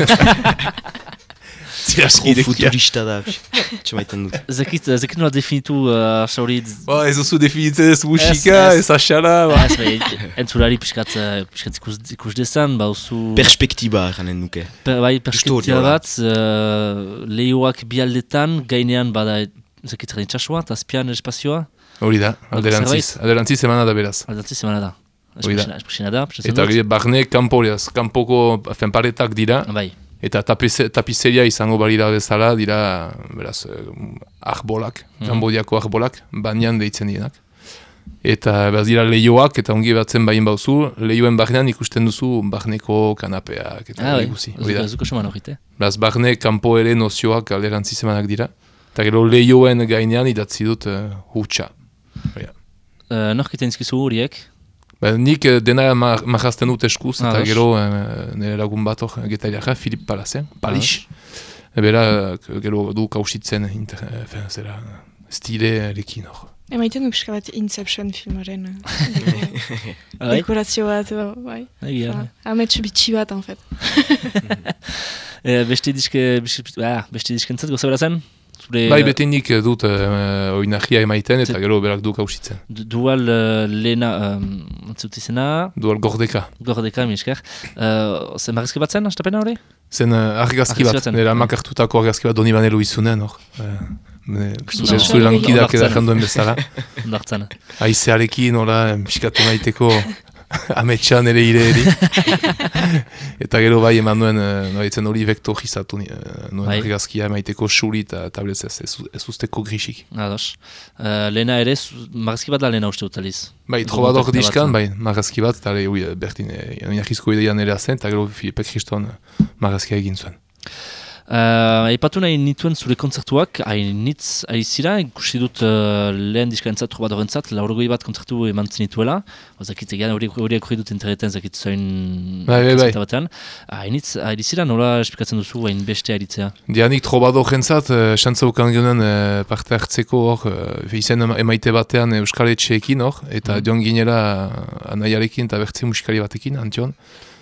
Futurista da, txamaiten dut. Zekit, zekit nola definitu uh, asauri... Ba, ez oso definitzen ez musika, ez asala, ba. Ez, ba, entzulari piskat, piskat ikus, ikus dezan, ba, oso... Perspektiba eranen nuke. Per, bai, perspektiba bat, uh, lehioak bialdetan, gainean, bada, zekit erden txasua, eta azpian espazioa. Hori da, alderantziz, alderantziz emana da beraz. Alderantziz emana da. Espresiona da, eta gire, barne kanporiaz, kanpoko paretak dira. Bai. Eta tapizeria izango balira bezala, dira, beraz, arbolak, Kambodiako mm -hmm. arbolak, banian deitzen dienak. Eta beraz dira lehioak, eta ongi batzen bain bauzu, lehioen barnean ikusten duzu barneko kanapeak, eta ah, iguzi. Ez duko seman horite. Beraz, barne kanpo ere nozioak alderantziz emanak dira. Eta gero lehioen gainean idatzi dut uh, hutsa. Uh, Norkiten izkizu horiek? Ba, nik dena marrazten dut eskuz, ah, eta gero uh, nire lagun bat hor getaileak, Filip Palazen, Palix. Ah, Bera, gero du kausitzen, zera, stile lekin hor. Emaiten du pixka bat Inception filmaren. Dekorazio bat, bai. Amets bitxi bat, en fait. Beste diske, beste diskentzat goza berazen? Bai, bete nik dut uh, oinahia emaiten eta gero berak du kausitzen. Dual uh, lehena, um, zutizena? Dual gordeka. Gordeka, mi esker. Uh, zen marrizke bat zen, astapena hori? Zen uh, argazki bat, nera makartutako argazki bat doni banelo izunen, hor. Zure zure lankidak edakan duen bezala. Ondartzen. Aizearekin, hola, miskatu maiteko ametxan ere ire eri. Eta gero bai eman nuen, noitzen hori vektorizatu nuen argazkia maiteko suri eta tablez ez, ez usteko grisik. Ados. Uh, lehena ere, marrazki bat da lehena uste utaliz? Bai, trobador diskan, bai, marrazki bat, eta ui, bertin, inakizko ideian ere azen, eta gero Filipek Kriston marrazkia egin zuen. Uh, Aipatu nahi nituen zure kontzertuak, hainitz aizira, ikusi dut uh, lehen diskarentzat, trobadorentzat, laurogoi bat kontzertu eman zenituela, zakit egean horiak hori dut intereten, zakit zoin kontzerta batean. Hainitz aizira, nola esplikatzen duzu hain beste aritzea? Dianik trobadorentzat, xantza ukan ginen uh, parte hartzeko hor, uh, izen emaite batean Euskal Etxeekin hor, eta mm. dion ginela anaiarekin eta bertze musikari batekin, antion.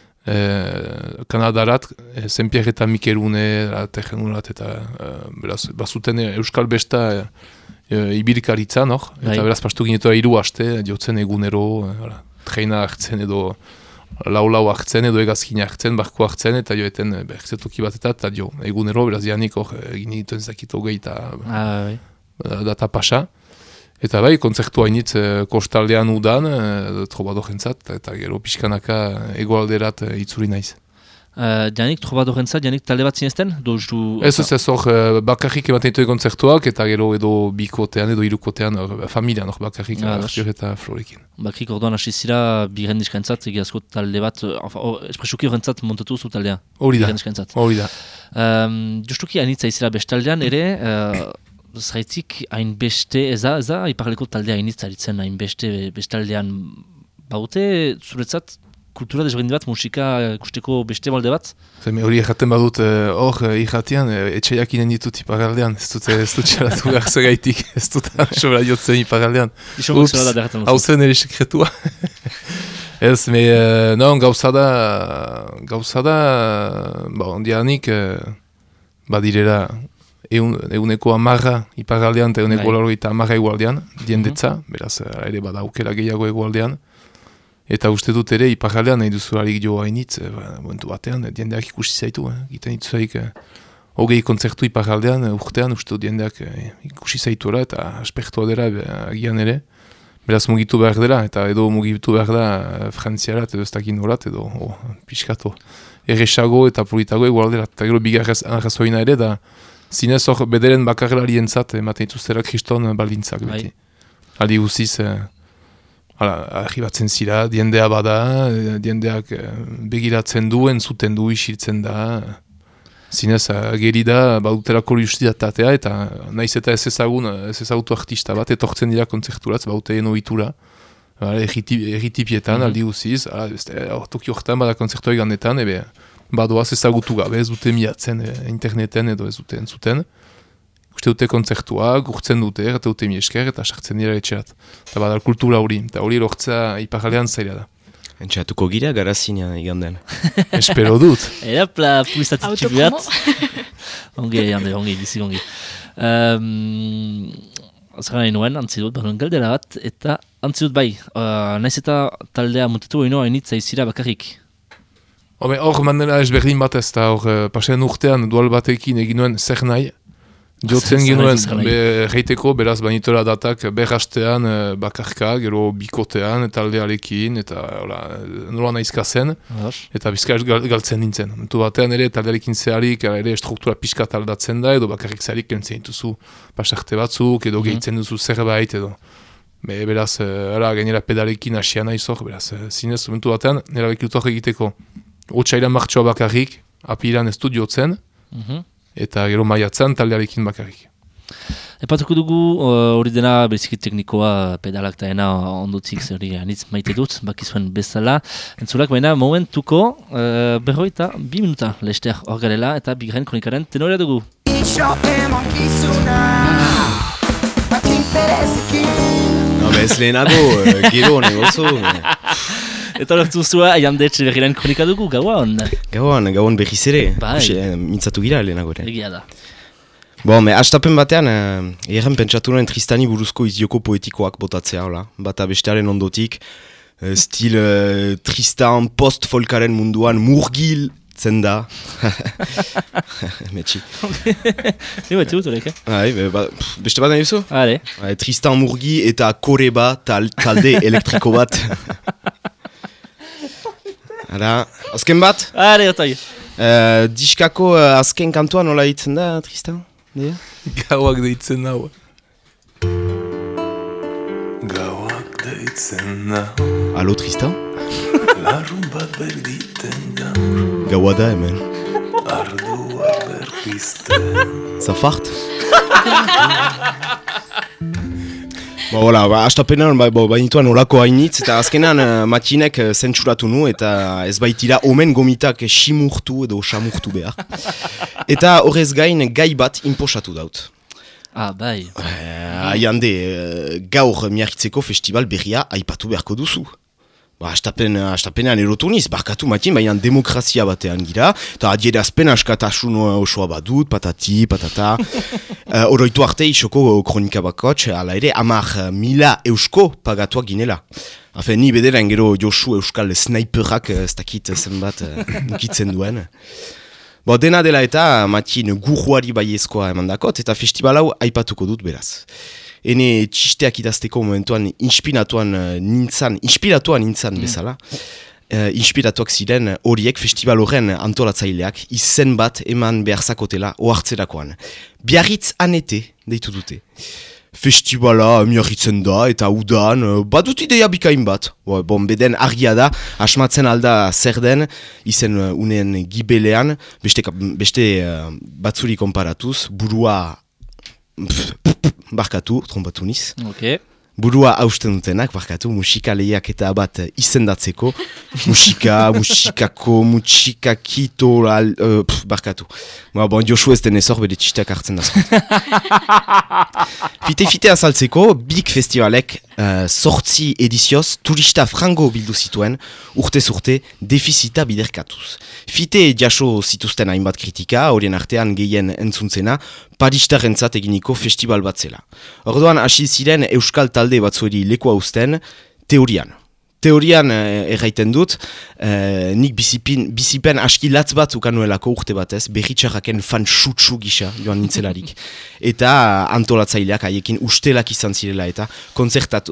Eh, Kanadarat, eh, Saint-Pierre eta Mikelune, Tegenurat eta eh, beraz, bazuten Euskal Besta eh, ibilkaritza, no? Eta beraz, pastu ginetua hiru aste, diotzen egunero, eh, treina hartzen edo lau-lau hartzen edo egazkin hartzen, barko hartzen, eta joeten eh, bertzetoki bat eta, eta dio, egunero, beraz, dianik hor, egin dituen zakito gehi eta ah, data pasa. Eta bai, kontzertu hainitz e, kostaldean udan, e, trobadorentzat, eta gero pixkanaka egoalderat e, itzuri naiz. Uh, Dianik trobadorentzat, Dianik talde bat zinezten? Du... Ez ez ez hor, e, bakarrik ematen ditu kontzertuak, eta gero edo bikotean, edo irukotean, or, familian hor bakarrik, ah, Artur eta Florekin. Bakarrik orduan hasi zira, biren diskentzat, egiazko talde bat, enfin, espresuki horrentzat montatu zu taldea. Hori da, hori da. Um, justuki hainitza izira bestaldean ere, uh, zaitik hain beste, ez da, ez da, iparleko taldea hainitz aritzen hain beste bestaldean baute, zuretzat kultura desberdin bat, musika ikusteko beste balde bat? Zeme hori erraten badut, hor uh, irratian, uh, etxaiak inen ditut iparaldean, ez dut, ez dut txalatu behar zegaitik, ez dut sobra jotzen iparaldean. Ups, hau zen ere sekretua. Ez, me, uh, non, gauza da, gauza da, ba, ondianik, uh, badirera, Eun, euneko amarra iparaldean eta euneko laro eta amarra egualdean, diendetza, mm -hmm. beraz ere bada aukera gehiago egualdean. Eta uste dut ere iparaldean nahi duzularik jo hainitz, ba, momentu batean, diendeak ikusi zaitu, eh? Giten dituzularik eh, hogei kontzertu iparaldean, urtean uste dut diendeak eh, ikusi zaituela eta aspektua dela agian ere. Beraz mugitu behar dela, eta edo mugitu behar da frantziarat edo ez dakin horat, edo oh, pixkato erresago eta politago egualderat. Eta gero bigarrez arrazoina ere da, zinez hor bederen bakarlarien zat ematen dituztera kriston baldintzak beti. Aldi guziz, eh, hala, arribatzen zira, diendea bada, diendeak begiratzen du, entzuten du, isiltzen da, zinez, geri da, baduterako justitatea, eta naiz eta ez ezagun, ez ezagutu artista bat, etortzen dira kontzerturatz, baute enoitura, erritipietan, aldi guziz, toki horretan bada kontzertua egandetan, ebe, badoaz ezagutu gabe, ez dute miatzen interneten edo ez dute entzuten. Uste dute kontzertua, gurtzen dute, eta dute miesker, eta sartzen dira etxerat. Eta badal kultura hori, eta hori lortza iparalean zaila da. Entxatuko gira garazina iganden. Espero dut. Erapla puistatik bat. Ongi, jande, ongi, bizik ongi. Um, Azkan nahi nuen, antzidut, baruen galdera bat, eta antzidut bai, uh, naiz eta taldea mutetu hori noa hainitza izira bakarrik. Hor, mandela ezberdin bat ez da, hor, pasean urtean dual batekin egin nuen zer nahi. Jotzen ginuen, reiteko, beraz banitora datak berrastean bakarka, gero bikotean, taldearekin, eta nola naizka zen, eta bizka galtzen nintzen. Mentu batean ere, taldearekin zeharik, ere struktura pixka aldatzen da, edo bakarrik zeharik entzen dituzu pasarte batzuk, edo gehitzen duzu zerbait, edo. Be, beraz, ara, gainera pedalekin asia nahi zor, beraz, zinez, mentu batean, nera bekilutok egiteko. Otsailan martxoa bakarrik, apilan ez dut jotzen, eta gero maiatzen taldearekin bakarrik. Epatuko dugu hori uh, dena bereziki teknikoa pedalak taena ondotik zeri anitz maite dut, bakizuen bezala. Entzulak baina momentuko uh, berroita bi minuta lester hor garela eta bigarren kronikaren tenorea dugu. No, bez lehenago, gero negozu. Eta lortu zua, aiandetxe berriren kronika dugu, gauan. Gauan, gauan berriz ere. Bai. Mintzatu gira lehenago ere. Egia da. Bon, me hastapen batean, eh, erren pentsatu nuen Tristani buruzko izioko poetikoak botatzea, hola. Bata bestearen ondotik, eh, stil eh, Tristan post-folkaren munduan murgil zen da. Metxi. Ego, etxe dut horrek, eh? Hai, be, ba, beste bat nahi duzu? Hale. Tristan murgi eta koreba tal, talde elektriko bat. Hala, azken bat? Hale, otai. Uh, diskako uh, azken kantua nola ditzen da, Tristan? Dea? Gauak deitzen da. Gauak deitzen da. Alo, Tristan? Larun bat berditen da. Gaua da hemen. Ardua berpizten. Zafart? Ba, hola, ba, astapenean, ba, ba, bainituan olako hainitz, eta azkenan uh, matinek uh, zentsuratu nu, eta ez baitira omen gomitak simurtu edo samurtu behar. Eta horrez gain gai bat inposatu daut. Ah, bai. Uh, Aiande, uh, gaur miarritzeko festival berria aipatu beharko duzu. Ba, astapen, astapenean erotu niz, barkatu matin, baina demokrazia batean gira, eta adierazpen askatasun osoa badut, patati, patata. uh, oroitu arte isoko kronika bakotx, ala ere, amar mila eusko pagatuak ginela. Hafen, ni bederen gero Josu euskal sniperak ez dakit zenbat nukitzen duen. Bo, dena dela eta matin gurruari baiezkoa emandakot, eta festival hau aipatuko dut beraz. Ene txisteak idazteko momentuan inspiratuan nintzan, inspiratuan nintzan bezala. Uh, inspiratuak ziren horiek festival horren antolatzaileak izen bat eman behar zakotela ohartzerakoan. Biarritz anete deitu dute. Festivala miarritzen da eta udan badut ideia bikain bat. Bon, beden argia da, asmatzen alda zer den, izen uh, unen gibelean, beste, beste uh, batzuri konparatuz, burua... Pff, barkatu, trompatu niz. Okay. Burua hausten dutenak, barkatu, musika lehiak eta bat izendatzeko. Musika, musikako, musikakito, uh, barkatu. Ba, bon, Josu ez den ezor bere txisteak hartzen dazkot. Fite-fite azaltzeko, Big Festivalek uh, sortzi edizioz turista frango bildu zituen, urtez urte, defizita biderkatuz. Fite jaso zituzten hainbat kritika, horien artean gehien entzuntzena, Paristarrentzat eginiko festival bat zela. Orduan hasi ziren euskal talde batzueri lekua uzten, teorian. Teorian eh, erraiten dut, eh, nik bizipin, bizipen aski latz bat ukanuelako urte batez, berritxarraken fan sutsu gisa joan nintzelarik. Eta antolatzaileak haiekin ustelak izan zirela eta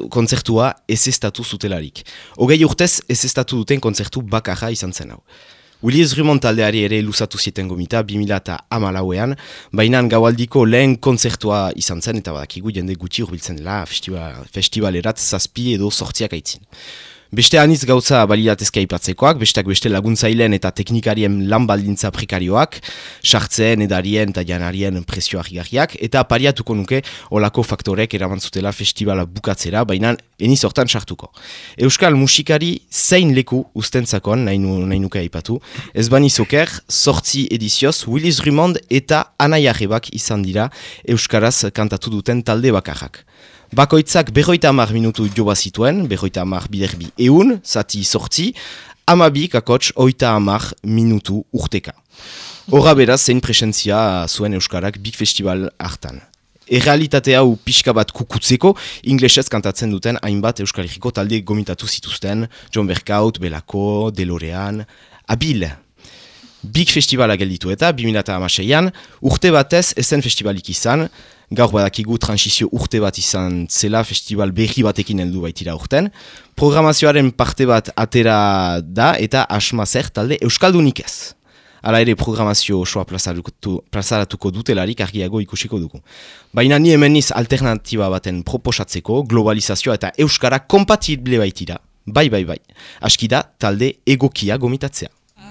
kontzertua ezestatu zutelarik. Hogei urtez ezestatu duten kontzertu bakarra izan zen hau. Willis Drummond taldeari ere luzatu zieten gomita bi mila hamalauean, baina gaualdiko lehen kontzertua izan zen, eta badakigu jende gutxi hurbiltzen dela festival, festivalerat zazpi edo sortziak aitzin. Beste anitz gauza baliatezka ipatzekoak, besteak beste laguntzaileen eta teknikarien lan baldintza prekarioak, sartzen, edarien eta janarien presio ahigarriak, eta pariatuko nuke olako faktorek eramantzutela festivala bukatzera, baina eniz hortan sartuko. Euskal musikari zein leku ustentzakon, nahi, nu, nahi nuke aipatu, ez bani zoker, sortzi edizioz, Willis Drummond eta Ana Jarrebak izan dira Euskaraz kantatu duten talde bakarrak. Bakoitzak berroita hamar minutu joba zituen, berroita hamar biderbi eun, zati sortzi, amabi kakots oita hamar minutu urteka. Horra beraz zein presentzia zuen Euskarak Big Festival hartan. Errealitate hau pixka bat kukutzeko, inglesez kantatzen duten hainbat Euskal Herriko talde gomitatu zituzten, John Berkaut, Belako, Delorean, Abil. Big Festivala gelditu eta bi mila hamaseian urte batez ezen festivalik izan, gaur badakigu transizio urte bat izan zela festival berri batekin heldu baitira urten. Programazioaren parte bat atera da eta asma zer talde Euskaldunik ez. Hala ere programazio osoa plazaratuko dutelarik argiago ikusiko dugu. Baina ni hemeniz alternatiba baten proposatzeko globalizazioa eta Euskara kompatible baitira. Bai, bai, bai. Aski da talde egokia gomitatzea.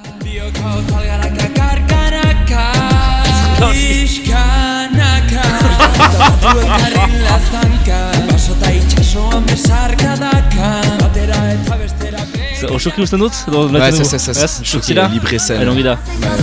Osoki usten dut? Ba, ez, ez, ez, ez. Osoki libre zen. Elongi da.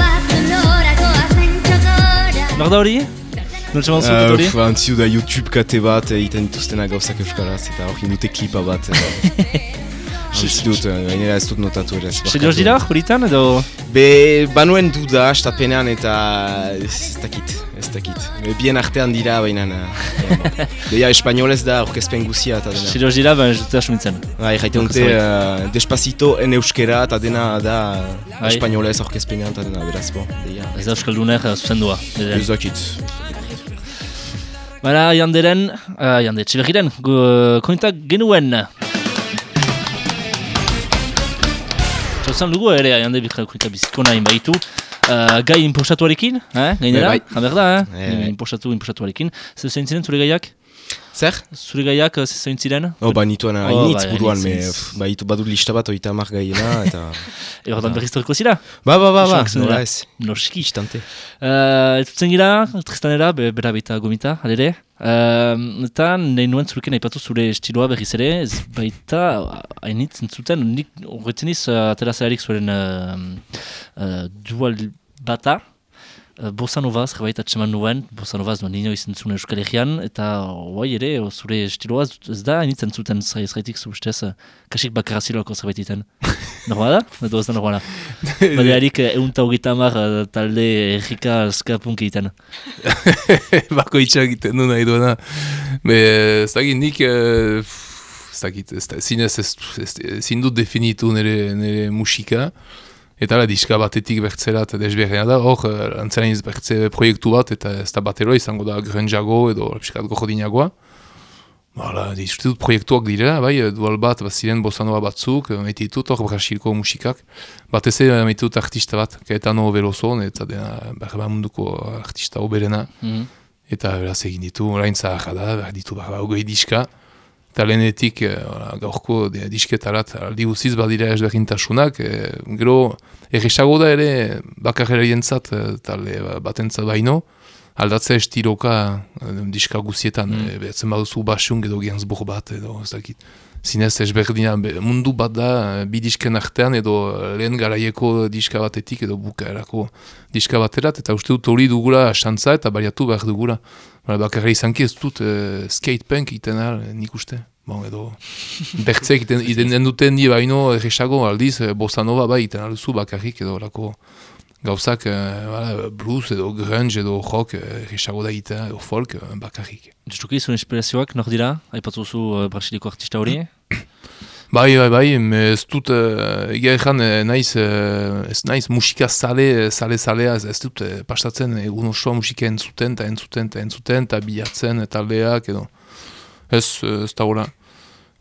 Nor da hori? Noltxe manzu dut hori? Antziu da YouTube kate bat, iten dituztena gauzak euskaraz, eta hori nute klipa bat. Ez dut, gainera ez dut notatu ere. Serioz dira, horitan edo? Be, banuen duda, estapenean eta ez dakit, ez dakit. Bien artean dira, baina... Deia, espainolez da orkezpen guzia eta dena. Serioz dira, baina ez dute asumitzen. Bai, jaiten dute, uh, Despacito en euskera eta dena da espainolez orkezpenean eta dena, beraz, bo. Ez da euskalduner zuzendua. Ez dakit. Baina, janderen, uh, jande, txibergiren, kointak genuen. Txauzen dugu ere, jande bikra biziko nahi baitu. Uh, gai inposatuarekin, eh? Gainera, jaber da, eh? Inposatu, inposatuarekin. Zer zein ziren, zure gaiak? Zer? Zure gaiak, zer zein ziren? Oh, ba, nituan hainitz oh, buruan, me, ba, itu badu lista bat, oita hamar gaiena, eta... Ego dan berriztoriko zira? Ba, ba, ba, ba, nola ez. Noski. Istante. Uh, Etutzen gira, Tristanera, be, bera baita gomita, alere. Uh, eta nahi nuen zurekin aipatu zure estiloa berriz ere, ez baita hainitz entzuten, nik horretzen iz uh, aterazelarik zuren uh, uh, dual bata, uh, Bossa Nova zerbait atseman nuen, Bossa Nova duen nino izan zuen Euskal Herrian, eta guai ere, zure estiloa ez da hainitz entzuten zerraitik zu ustez, uh, kasik bakarra ziloako zerbait iten. Normala da? Edo ez da normala? Badearik eunta hogeita hamar talde errika ska-punk egiten. Bako itxak egiten du nahi duena. Ez dakit nik, ez dakit, zinez ezin dut definitu nire musika. Eta la diska batetik bertzerat desberrean da, hor, antzerainiz bertze proiektu bat, eta ez da batero izango da grungeago edo piskat gochodinagoa. Hala, uste dut proiektuak direla, bai, dual bat, bat ziren Bossa Nova batzuk, maite ditut hor Brasilko musikak. Batez ere maite dut artista bat, Caetano Veloso, eta dena berba munduko artista oberena. Mm. Eta beraz egin ditu, orain zaharra da, behar ditu berba ogoi diska. Eta lehenetik gaurko disketarat aldi guziz badira ezberdintasunak, e, gero erresago da ere bakarrerientzat, talde batentzat baino, aldatzea estiloka diska guzietan, mm. e, behatzen baduzu basung edo Gainsbourg bat edo ez dakit. Zinez ezberdina, mundu bat da bi disken artean edo lehen garaieko diska batetik edo bukaerako diska baterat, eta uste dut hori dugula xantza eta baliatu behar dugula. Bakarra izanki ez dut uh, skatepunk iten ahal, nik uste. Bon, edo bertzek iten, iten duten di baino erresago aldiz, Bossa Nova bai iten aluzu bakarrik edo lako gauzak uh, blues edo grunge edo rock erresago da iten edo folk uh, bakarrik. Justuki, zuen inspirazioak nor dira? Aipatuzu uh, Brasiliko artista hori? Bai, bai, bai, ez dut, egia ezan, naiz, ez naiz musika zale, zale, zalea, ez dut pastatzen egun osoa musika entzuten, eta entzuten, eta entzuten, eta bilatzen, eta taldeak, edo. Ez, ez da hola.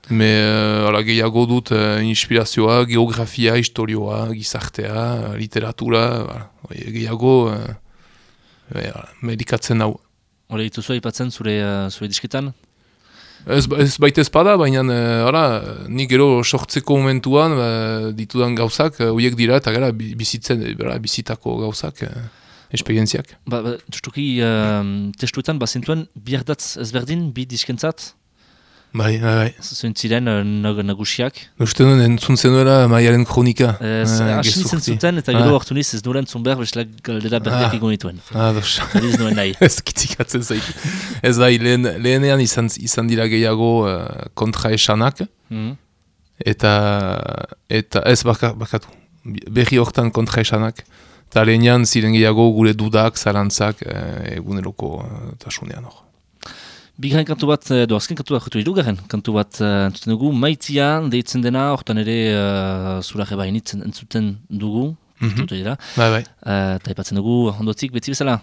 Me, uh, ala, gehiago dut uh, inspirazioa, geografia, historioa, gizartea, literatura, uh, gehiago uh, uh, medikatzen hau. Hore dituzu aipatzen zure, uh, zure disketan? Ez, ez baita espada, baina uh, ni gero sortzeko momentuan uh, ditudan gauzak, horiek uh, dira eta gara bizitzen, bera, bizitako gauzak, uh, esperientziak. Ba, ba, justuki uh, testuetan bazintuen bi ardatz ezberdin, bi diskentzat? Bai, bai, bai. Zuen ziren nag nagusiak? Uste nuen entzun zenuela Maialen kronika. Ez, hasin zentzuten eta gero hartu niz ez nuen entzun behar besleak galdera berdeak egon dituen. Ah, dos. Ez nuen nahi. Ez kitzikatzen zaik. Ez bai, lehen, lehenean izan, izan dira gehiago uh, kontra esanak. Mm. Eta, eta ez baka, bakatu. Berri hortan kontra esanak. Eta lehenean ziren gehiago gure dudak, zalantzak, uh, eguneroko uh, tasunean hor. Bigarren kantu bat, edo azken kantu bat, hirugarren kantu bat entzuten dugu, Maitia deitzen dena, hortan ere uh, zura jeba initzen entzuten dugu, mm-hmm. dira. Bai, bai. Uh, ta ipatzen dugu, ondotik, beti bezala.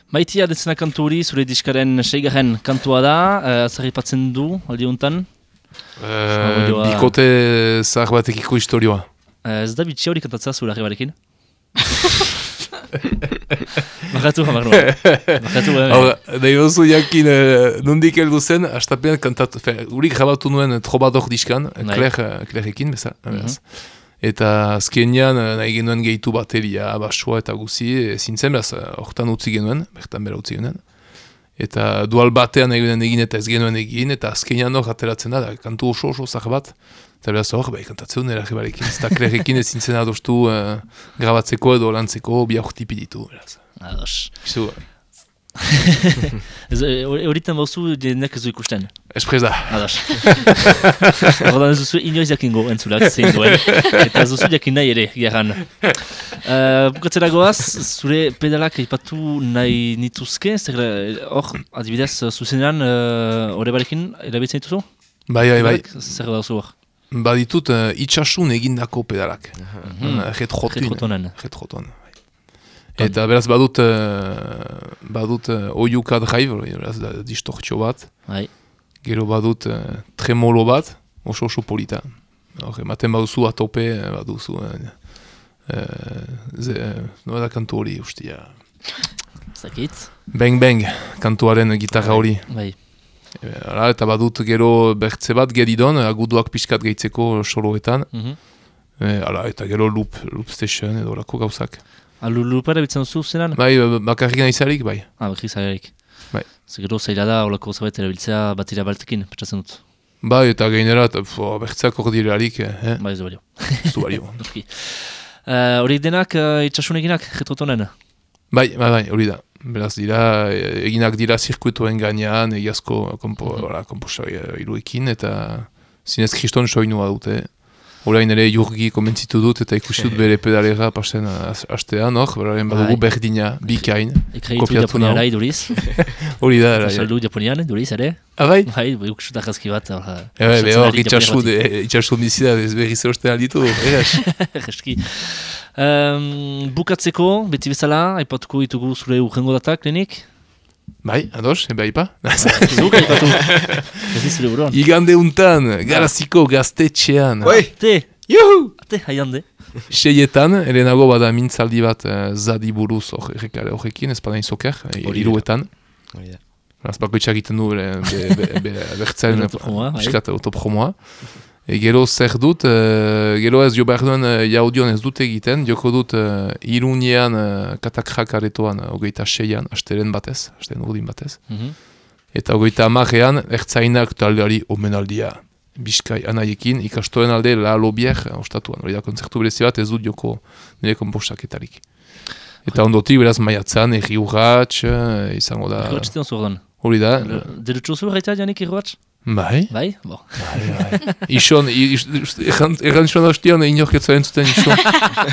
Maitia dezena kantu hori, zure diskaren seigarren kantua da, uh, zerripatzen du, aldi honetan? Uh, bikote zahar batekiko historioa. Uh, ez da bitxia hori kantatza zure arribarekin? Bakatu, hamarroa. Bakatu, eh. Nahi oso jakin, uh, nondik heldu zen, hastapean kantatu, urik grabatu nuen Trobador diskan, Clairekin, beza, beraz. Eta azkenean nahi genuen gehitu bateria, basoa eta guzi, zintzen, beraz, hortan utzi genuen, bertan bera utzi genuen. Eta dual batean nahi genuen egin eta ez genuen egin, eta azkenean hor ateratzen da, da kantu oso oso zahar bat. Eta beraz hor, bai, kantatzen nera arribarekin, ez da Clairekin ez zintzen adostu uh, grabatzeko edo lantzeko, bi aurtipi ditu, beraz. Ados. Gizu, Horiten bauzu jendeak ez du ikusten? Esprez da. Ados. Hordan ez duzu inoiz jakingo entzulak zein duen, eta ez duzu jakin nahi ere, gerran. Uh, Bukatzera goaz, zure pedalak aipatu nahi nituzke, zer hor, adibidez, zuzenean, horre uh, barekin, erabiltzen dituzu? Bai, bai, bai. Zer dauzu hor? Baditut, uh, itxasun egindako pedalak. Mm-hmm. Retrotonen. Retrotonen. Eta beraz badut, uh, badut uh, oiuka drive, beraz da distortio bat. Hai. Gero badut uh, tremolo bat, oso oso polita. Hor, ematen baduzu atope, baduzu... Uh, uh, ze, uh, no da kantu hori, ustia. Zakit? Bang Bang, kantuaren gitarra hori. Bai. E, ala, eta badut gero bertze bat geridon, aguduak pixkat gehitzeko soloetan. Mm-hmm. E, ala, eta gero loop, loop station edo lako gauzak. Alu lupara bitzen duzu zenan? Bai, bakarrik nahizarik, bai. Ah, bakarrik zaharik. Bai. Zegero zaila da, holako zabait erabiltzea bateria baltekin, petsatzen dut. Bai, eta gainera, bertzeak hor direlarik, eh? Bai, ez du balio. Ez du balio. Horiek denak, uh, itxasun eginak, retrotonen? Bai, bai, bai, hori da. Beraz dira, eginak dira zirkuituen gainean, egiazko kompo, mm-hmm. komposa iruekin, eta zinez kriston soinua dute. Horain ere jurgi komentzitu dut eta ikusi dut bere pedalera pasen hastean, hor, beraren badugu berdina, bikain, kopiatu nahu. Japoniara iduriz. Hori da. Saldu Japonian, iduriz, ere? Ah, bai? Bai, ikusuta jazki bat. Ebe, be hor, itxasun bizida, ez berri zerozten alditu, egas. Eski. Bukatzeko, beti bezala, aipatuko ditugu zure urrengo datak, lehenik? Bai, ados, ebe aipa. Zuk aipatu. Ez zure buruan. Igande untan, garaziko gaztetxean. Ate, juhu! Ate, haiande. Seietan, erenago bada mintzaldi bat uh, zadi buruz horrekin, ez badain zoker, iruetan. Ez bakoitxak egiten du bertzen piskat autopromoa. E, gero zer dut, uh, gero ez jo behar duen uh, jaudion ez dut egiten, joko dut uh, irunean uh, katakrak aretoan, uh, ogeita seian, asteren batez, asteren urdin batez. Mm-hmm. Eta ogeita amarean, ertzainak taldeari omenaldia. Bizkai anaiekin, ikastoren alde la lobier ostatuan. Hori da, kontzertu berezi bat ez dut joko nire kompostaketarik. Eta ondotik, beraz, maiatzan, erri urratx, uh, izango da... Urratxetan zurdan. Hori da. Derutxozu gaita janik irratx? Bai. Bai? Bo. Bai, bai. Ison, erran ison hauztian inorketzaren zuten ison.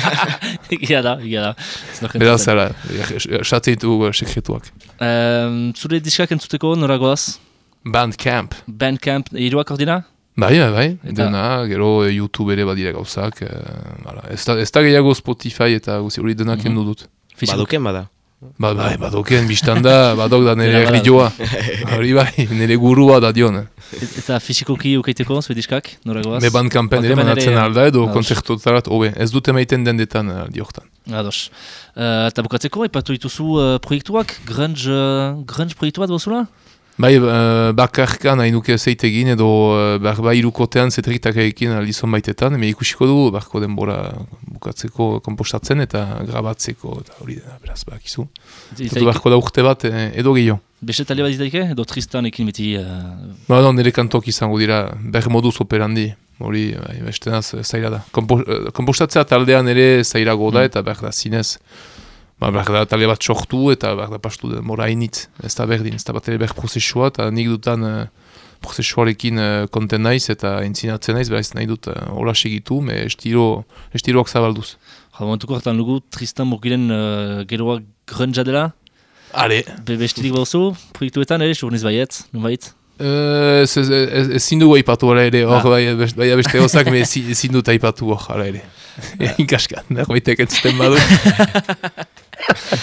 Egia da, egia da. Beraz, ala, xatzeitu sekretuak. Zure diskak entzuteko, noragoaz? Bandcamp. Bandcamp, iruak ordina? Bai, bai, bai. Dena, gero YouTube ere badire gauzak. Ez da gehiago Spotify eta hori denak endu dut. Badoken bada. Ba, bai, badoken, biztan da, badok da nire erridioa. Hori bai, nire gurua da dion. Eta fizikoki ukaiteko, zue diskak, noragoaz? Me Bandcampen ere manatzen alda edo kontzertotarat, hobe, ez dute meiten dendetan aldi hortan. Ados. Eta bukatzeko, epatu dituzu proiektuak, grunge proiektu bat bozula? Bai, uh, bakarka nahi nuke zeitegin edo uh, barba irukotean zetritak egin aldizon baitetan, me ikusiko dugu barko denbora bukatzeko kompostatzen eta grabatzeko eta hori dena, beraz, bakizu. Eta barko da urte bat edo gehiago. Beste tale bat ditaike edo Tristan ekin beti... Uh... Ba, no, nire kantok izango dira, ber moduz operandi, hori bai, bestenaz zaila da. Kompo, uh, kompostatzea taldean ere zailago da mm. eta behar da zinez. Ba, behar da tale bat sortu eta behar da pastu den mora hainitz. Ez da berdin, ez da bat ere behar prozesua eta nik dutan uh, prozesuarekin uh, konten naiz eta entzinatzen naiz, behar nahi dut uh, hola segitu, me estilo, estiloak zabalduz. Ja, momentuko hartan lugu, Tristan Murgiren uh, geroak grunja dela? Ale! Be bestilik bauzu, proiektuetan ere, surniz baiet, nun bait? Ez ezin dugu aipatu hala ere, hor bai beste gozak, ezin dut aipatu hor hala ere. Inkaskan, nerbaitek entzuten badu.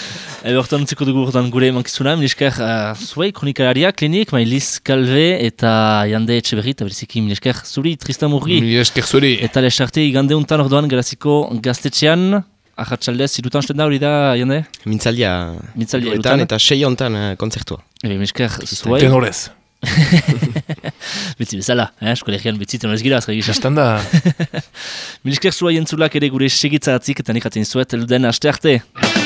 Ebe hortan utziko dugu hortan gure mankizuna, milesker uh, zuei kronikalariak, klinik, Mailiz Kalve eta Jande Etxeberri, eta beriziki milesker zuri, Tristan Murgi. Milesker zuri. Eta lesarte igande untan orduan garaziko gaztetxean, ahatsaldez, irutan sten da hori da, Jande? Mintzaldia. Mintzaldia irutan. Eta sei hontan uh, kontzertua. Ebe milesker zuei. Tenorez. Betzi bezala, eh? Eskolegian betzi tenorez gira, azka gisa. Estan da. Milesker zuai entzulak ere gure segitzagatik, eta nik atzen zuet, eluden aste arte.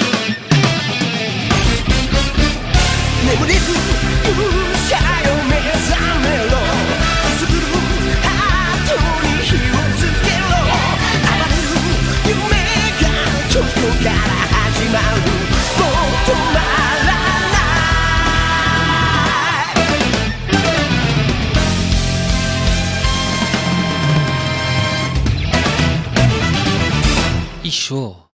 眠れず勇者よ目覚めろくすぶるハートに火をつけろ暴れる夢がここから始まる